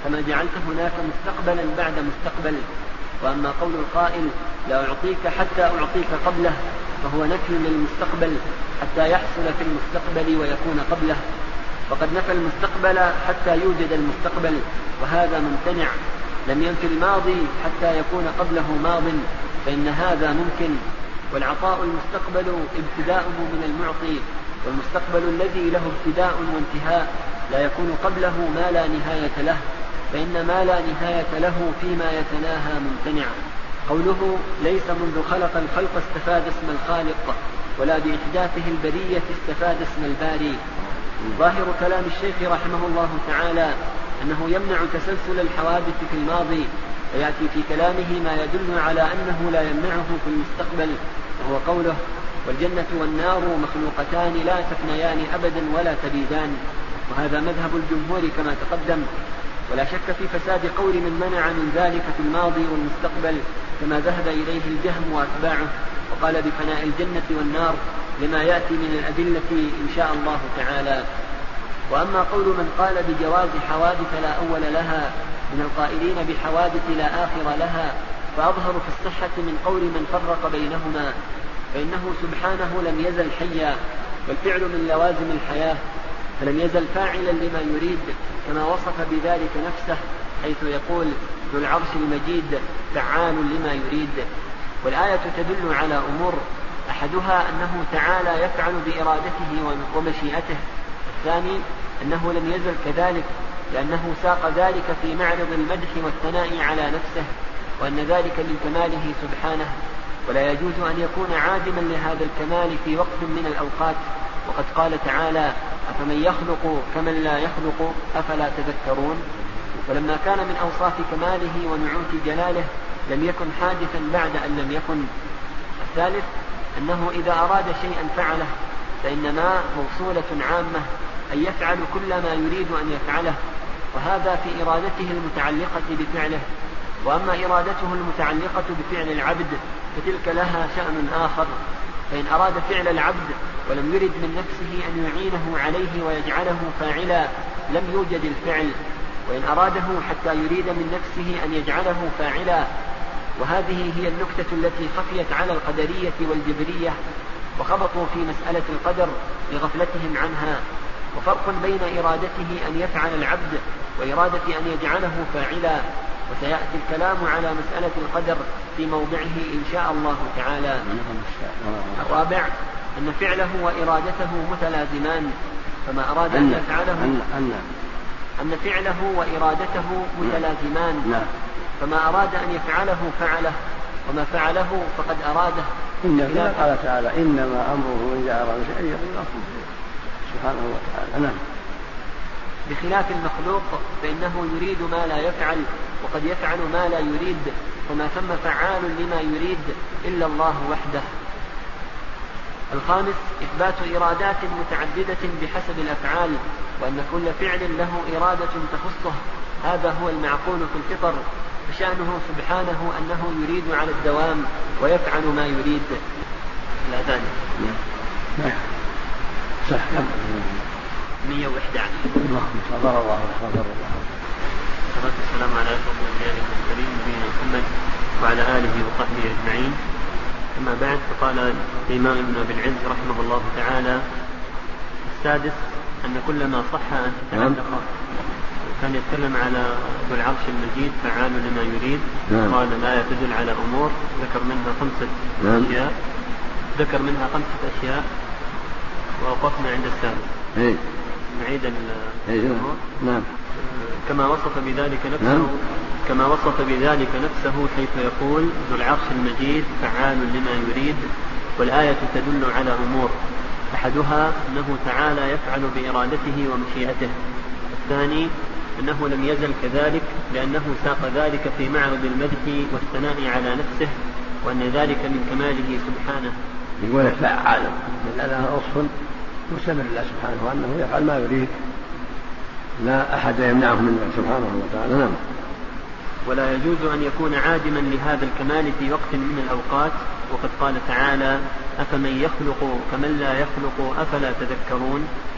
كما جعلت هناك مستقبلا بعد مستقبل. وأما قول القائل لا أعطيك حتى أعطيك قبله فهو نفي للمستقبل حتى يحصل في المستقبل ويكون قبله، فقد نفى المستقبل حتى يوجد المستقبل، وهذا ممتنع. لم ينفي الماضي حتى يكون قبله ماض، فإن هذا ممكن. والعطاء المستقبل ابتداؤه من المعطي، والمستقبل الذي له ابتداء وانتهاء لا يكون قبله ما لا نهاية له، فإن ما لا نهاية له فيما يتناهى ممتنع. قوله ليس منذ خلق الخلق استفاد اسم الخالق، ولا بإحداثه البرية استفاد اسم الباري. ظاهر كلام الشيخ رحمه الله تعالى أنه يمنع تسلسل الحوادث في الماضي، ويأتي في كلامه ما يدل على أنه لا يمنعه في المستقبل، وهو قوله والجنة والنار مخلوقتان لا تفنيان أبدا ولا تبيدان. وهذا مذهب الجمهور كما تقدم، ولا شك في فساد قول من منع من ذلك في الماضي والمستقبل، كما ذهب إليه الجهم وأتباعه، وقال بفناء الجنة والنار لما يأتي من الأدلة إن شاء الله تعالى. وأما قول من قال بجواز حوادث لا أول لها من القائلين بحوادث لا آخر لها، فأظهر في الصحة من قول من فرق بينهما، فإنه سبحانه لم يزل حيا، والفعل من لوازم الحياة، فلم يزل فاعلا لما يريد، كما وصف بذلك نفسه حيث يقول ذو العرش المجيد فعال لما يريد. والآية تدل على أمور، أحدها أنه تعالى يفعل بإرادته ومشيئته، الثاني أنه لم يزل كذلك لأنه ساق ذلك في معرض المدح والثناء على نفسه، وأن ذلك من كماله سبحانه، ولا يجوز أن يكون عادما لهذا الكمال في وقت من الأوقات. وقد قال تعالى أفمن يخلق كمن لا يخلق أفلا تذكرون. ولما كان من أوصاف كماله ونعوت جلاله لم يكن حادثا بعد أن لم يكن. الثالث أنه إذا أراد شيئا فعله، فإنما موصولة عامة أن يفعل كل ما يريد أن يفعله، وهذا في إرادته المتعلقة بفعله. وأما إرادته المتعلقة بفعل العبد فتلك لها شأن آخر، فإن أراد فعل العبد ولم يرد من نفسه أن يعينه عليه ويجعله فاعلا لم يوجد الفعل، وإن أراده حتى يريد من نفسه أن يجعله فاعلا. وهذه هي النكتة التي خفيت على القدرية والجبرية، وخبطوا في مسألة القدر لغفلتهم عنها. وفرق بين إرادته أن يفعل العبد وإرادة أن يجعله فاعلا، وسيأتي الكلام على مسألة القدر في موضعه إن شاء الله تعالى. الرابع أن فعله وإرادته متلازمان، فما أراد أن يفعله أن فعله وإرادته متلازمان، فما أراد أن يفعله فعله، وما فعله فقد أراده. إنما قال تعالى إنما أمره إذا أراد شيئا يقول له سبحانه وتعالى. نعم. بخلاف المخلوق فإنه يريد ما لا يفعل، وقد يفعل ما لا يريد، وما ثم فعال لما يريد إلا الله وحده. الخامس إثبات إرادات متعددة بحسب الأفعال، وأن كل فعل له إرادة تخصه، هذا هو المعقول في الفطر، فشأنه سبحانه أنه يريد على الدوام ويفعل ما يريد. الأذان صح. مئة وإحدى عشر. اللهم صل على الله وسلم الله. والصلاة والسلام على أشرف الأنبياء والمرسلين نبينا محمد وعلى آله وصحبه أجمعين. أما بعد، فقال الإمام ابن أبي العز رحمه الله تعالى: السادس أن كل ما صح أن تتعلق، كان يتكلم على ذو العرش المجيد فعال لما يريد، قال الآية تدل على أمور، ذكر منها خمسة أشياء ذكر منها خمسة أشياء ووقفنا عند السادس. نعيد الأمور. نعم. كما وصف بذلك نفسه كما وصف بذلك نفسه حيث يقول ذو العرش المجيد فعال لما يريد، والآية تدل على أمور، أحدها أنه تعالى يفعل بإرادته ومشيئته، الثاني أنه لم يزل كذلك لأنه ساق ذلك في معرض المدح والثناء على نفسه، وأن ذلك من كماله سبحانه. يقول فعال لأنها أصف مستمر الله سبحانه وأنه يفعل ما يريد، لا أحد يمنعه من سبحانه وتعالى. نعم. ولا يجوز أن يكون عادما لهذا الكمال في وقت من الأوقات، وقد قال تعالى: أفمن يخلق كمن لا يخلق أفلا تذكرون.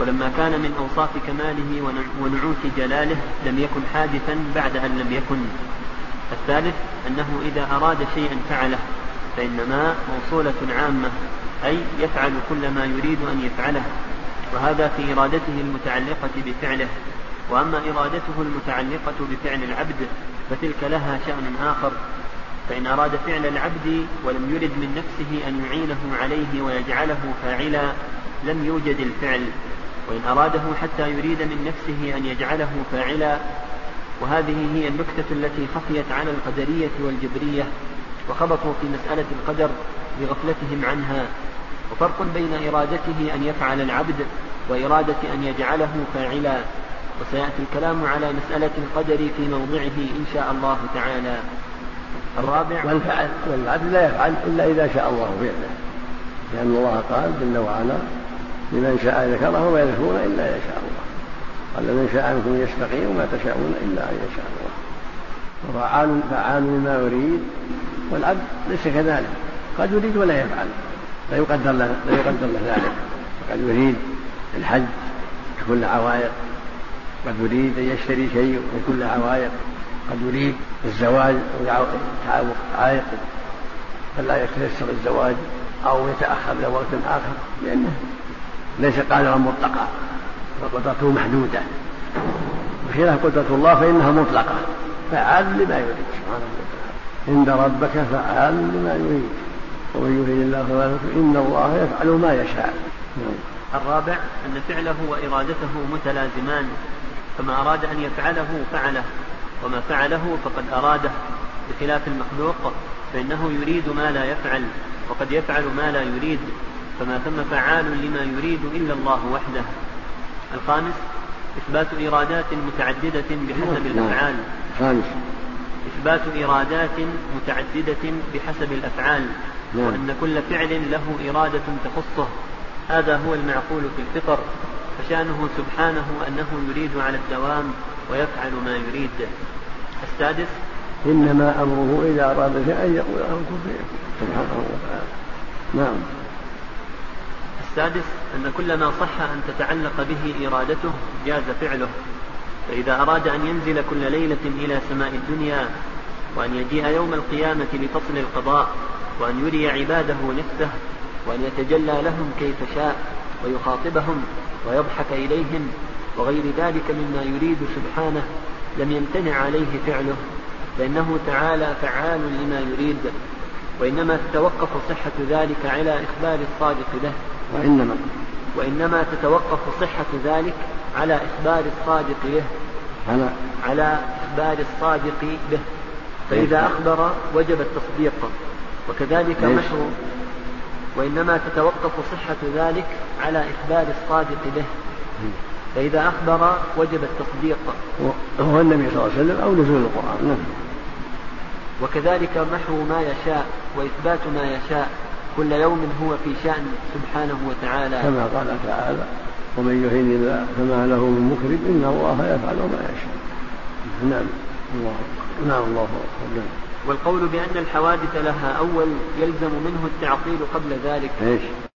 ولما كان من أوصاف كماله ونعوت جلاله لم يكن حادثا بعد أن لم يكن. الثالث أنه إذا أراد شيئا فعله فإن ما موصولة عامة، أي يفعل كل ما يريد أن يفعله، وهذا في إرادته المتعلقة بفعله. وأما إرادته المتعلقة بفعل العبد فتلك لها شأن آخر، فإن أراد فعل العبد ولم يرد من نفسه أن يعينه عليه ويجعله فاعلا لم يوجد الفعل، وإن أراده حتى يريد من نفسه أن يجعله فاعلا. وهذه هي النكتة التي خفيت على القدرية والجبرية وخبطوا في مسألة القدر بغفلتهم عنها. وفرق بين إرادته أن يفعل العبد وإرادة أن يجعله فاعلا، وسيأتي الكلام على مسألة القدر في موضعه إن شاء الله تعالى. الرابع والفعل والعبد لا يفعل إلا إذا شاء الله فعله، لأن الله قال جل وعلا لمن شاء ذكره وما يذكرون إلا يشاء الله، قال من شاء منكم يستقيم وما تشاءون إلا أن يشاء الله. وفعال فعال لما يريد، والعبد ليس كذلك، قد يريد ولا يفعل، لا يقدر له لا يقدر له ذلك. قد يريد الحج بكل عوائق، قد يريد أن يشتري شيء بكل عوائق، قد يريد الزواج ويتعوق عائق فلا يتيسر الزواج أو يتأخر لوقت آخر، لأنه ليس قادرا مطلقا وقدرته محدودة، بخلاف قدرة الله فإنها مطلقة فعال لما يريد سبحانه وتعالى. عند ربك فعال لما يريد ومن يريد الله فذلك إن الله يفعل ما يشاء. الرابع أن فعله وإرادته متلازمان، فما أراد أن يفعله فعله، وما فعله فقد أراده، بخلاف المخلوق فإنه يريد ما لا يفعل وقد يفعل ما لا يريد، فما ثم فعال لما يريد إلا الله وحده. الخامس إثبات إرادات متعددة بحسب الأفعال. خامس إثبات إرادات متعددة بحسب الأفعال، وأن كل فعل له إرادة تخصه، هذا هو المعقول في الفطر، فشانه سبحانه أنه يريد على الدوام ويفعل ما يريد. السادس إنما أمره إذا أراد شيئا أن يقول له كن فيكون سبحانه وتعالى. نعم. السادس أن كل ما صح أن تتعلق به إرادته جاز فعله، فإذا أراد أن ينزل كل ليلة إلى سماء الدنيا، وأن يجيء يوم القيامة لفصل القضاء، وأن يري عباده نفسه، وأن يتجلى لهم كيف شاء ويخاطبهم ويضحك إليهم وغير ذلك مما يريد سبحانه، لم يمتنع عليه فعله، فإنه تعالى فعال لما يريد، وإنما تتوقف صحة ذلك على إخبار الصادق له وإنما وإنما تتوقف صحة ذلك على إخبار الصادق به على على إخبار الصادق به فإذا أخبر وجب التصديق، وكذلك محو وإنما تتوقف صحة ذلك على إخبار الصادق به فإذا أخبر وجب التصديق، هو النبي صلى الله عليه وسلم أو نزول القرآن. وكذلك محو ما يشاء وإثبات ما يشاء، كل يوم هو في شأن سبحانه وتعالى، كما قال تعالى ومن يهن الله فما له من مكرم إن الله يفعل ما يشاء. نعم الله نعم الله أكبر. والقول بأن الحوادث لها أول يلزم منه التعطيل قبل ذلك. إيش؟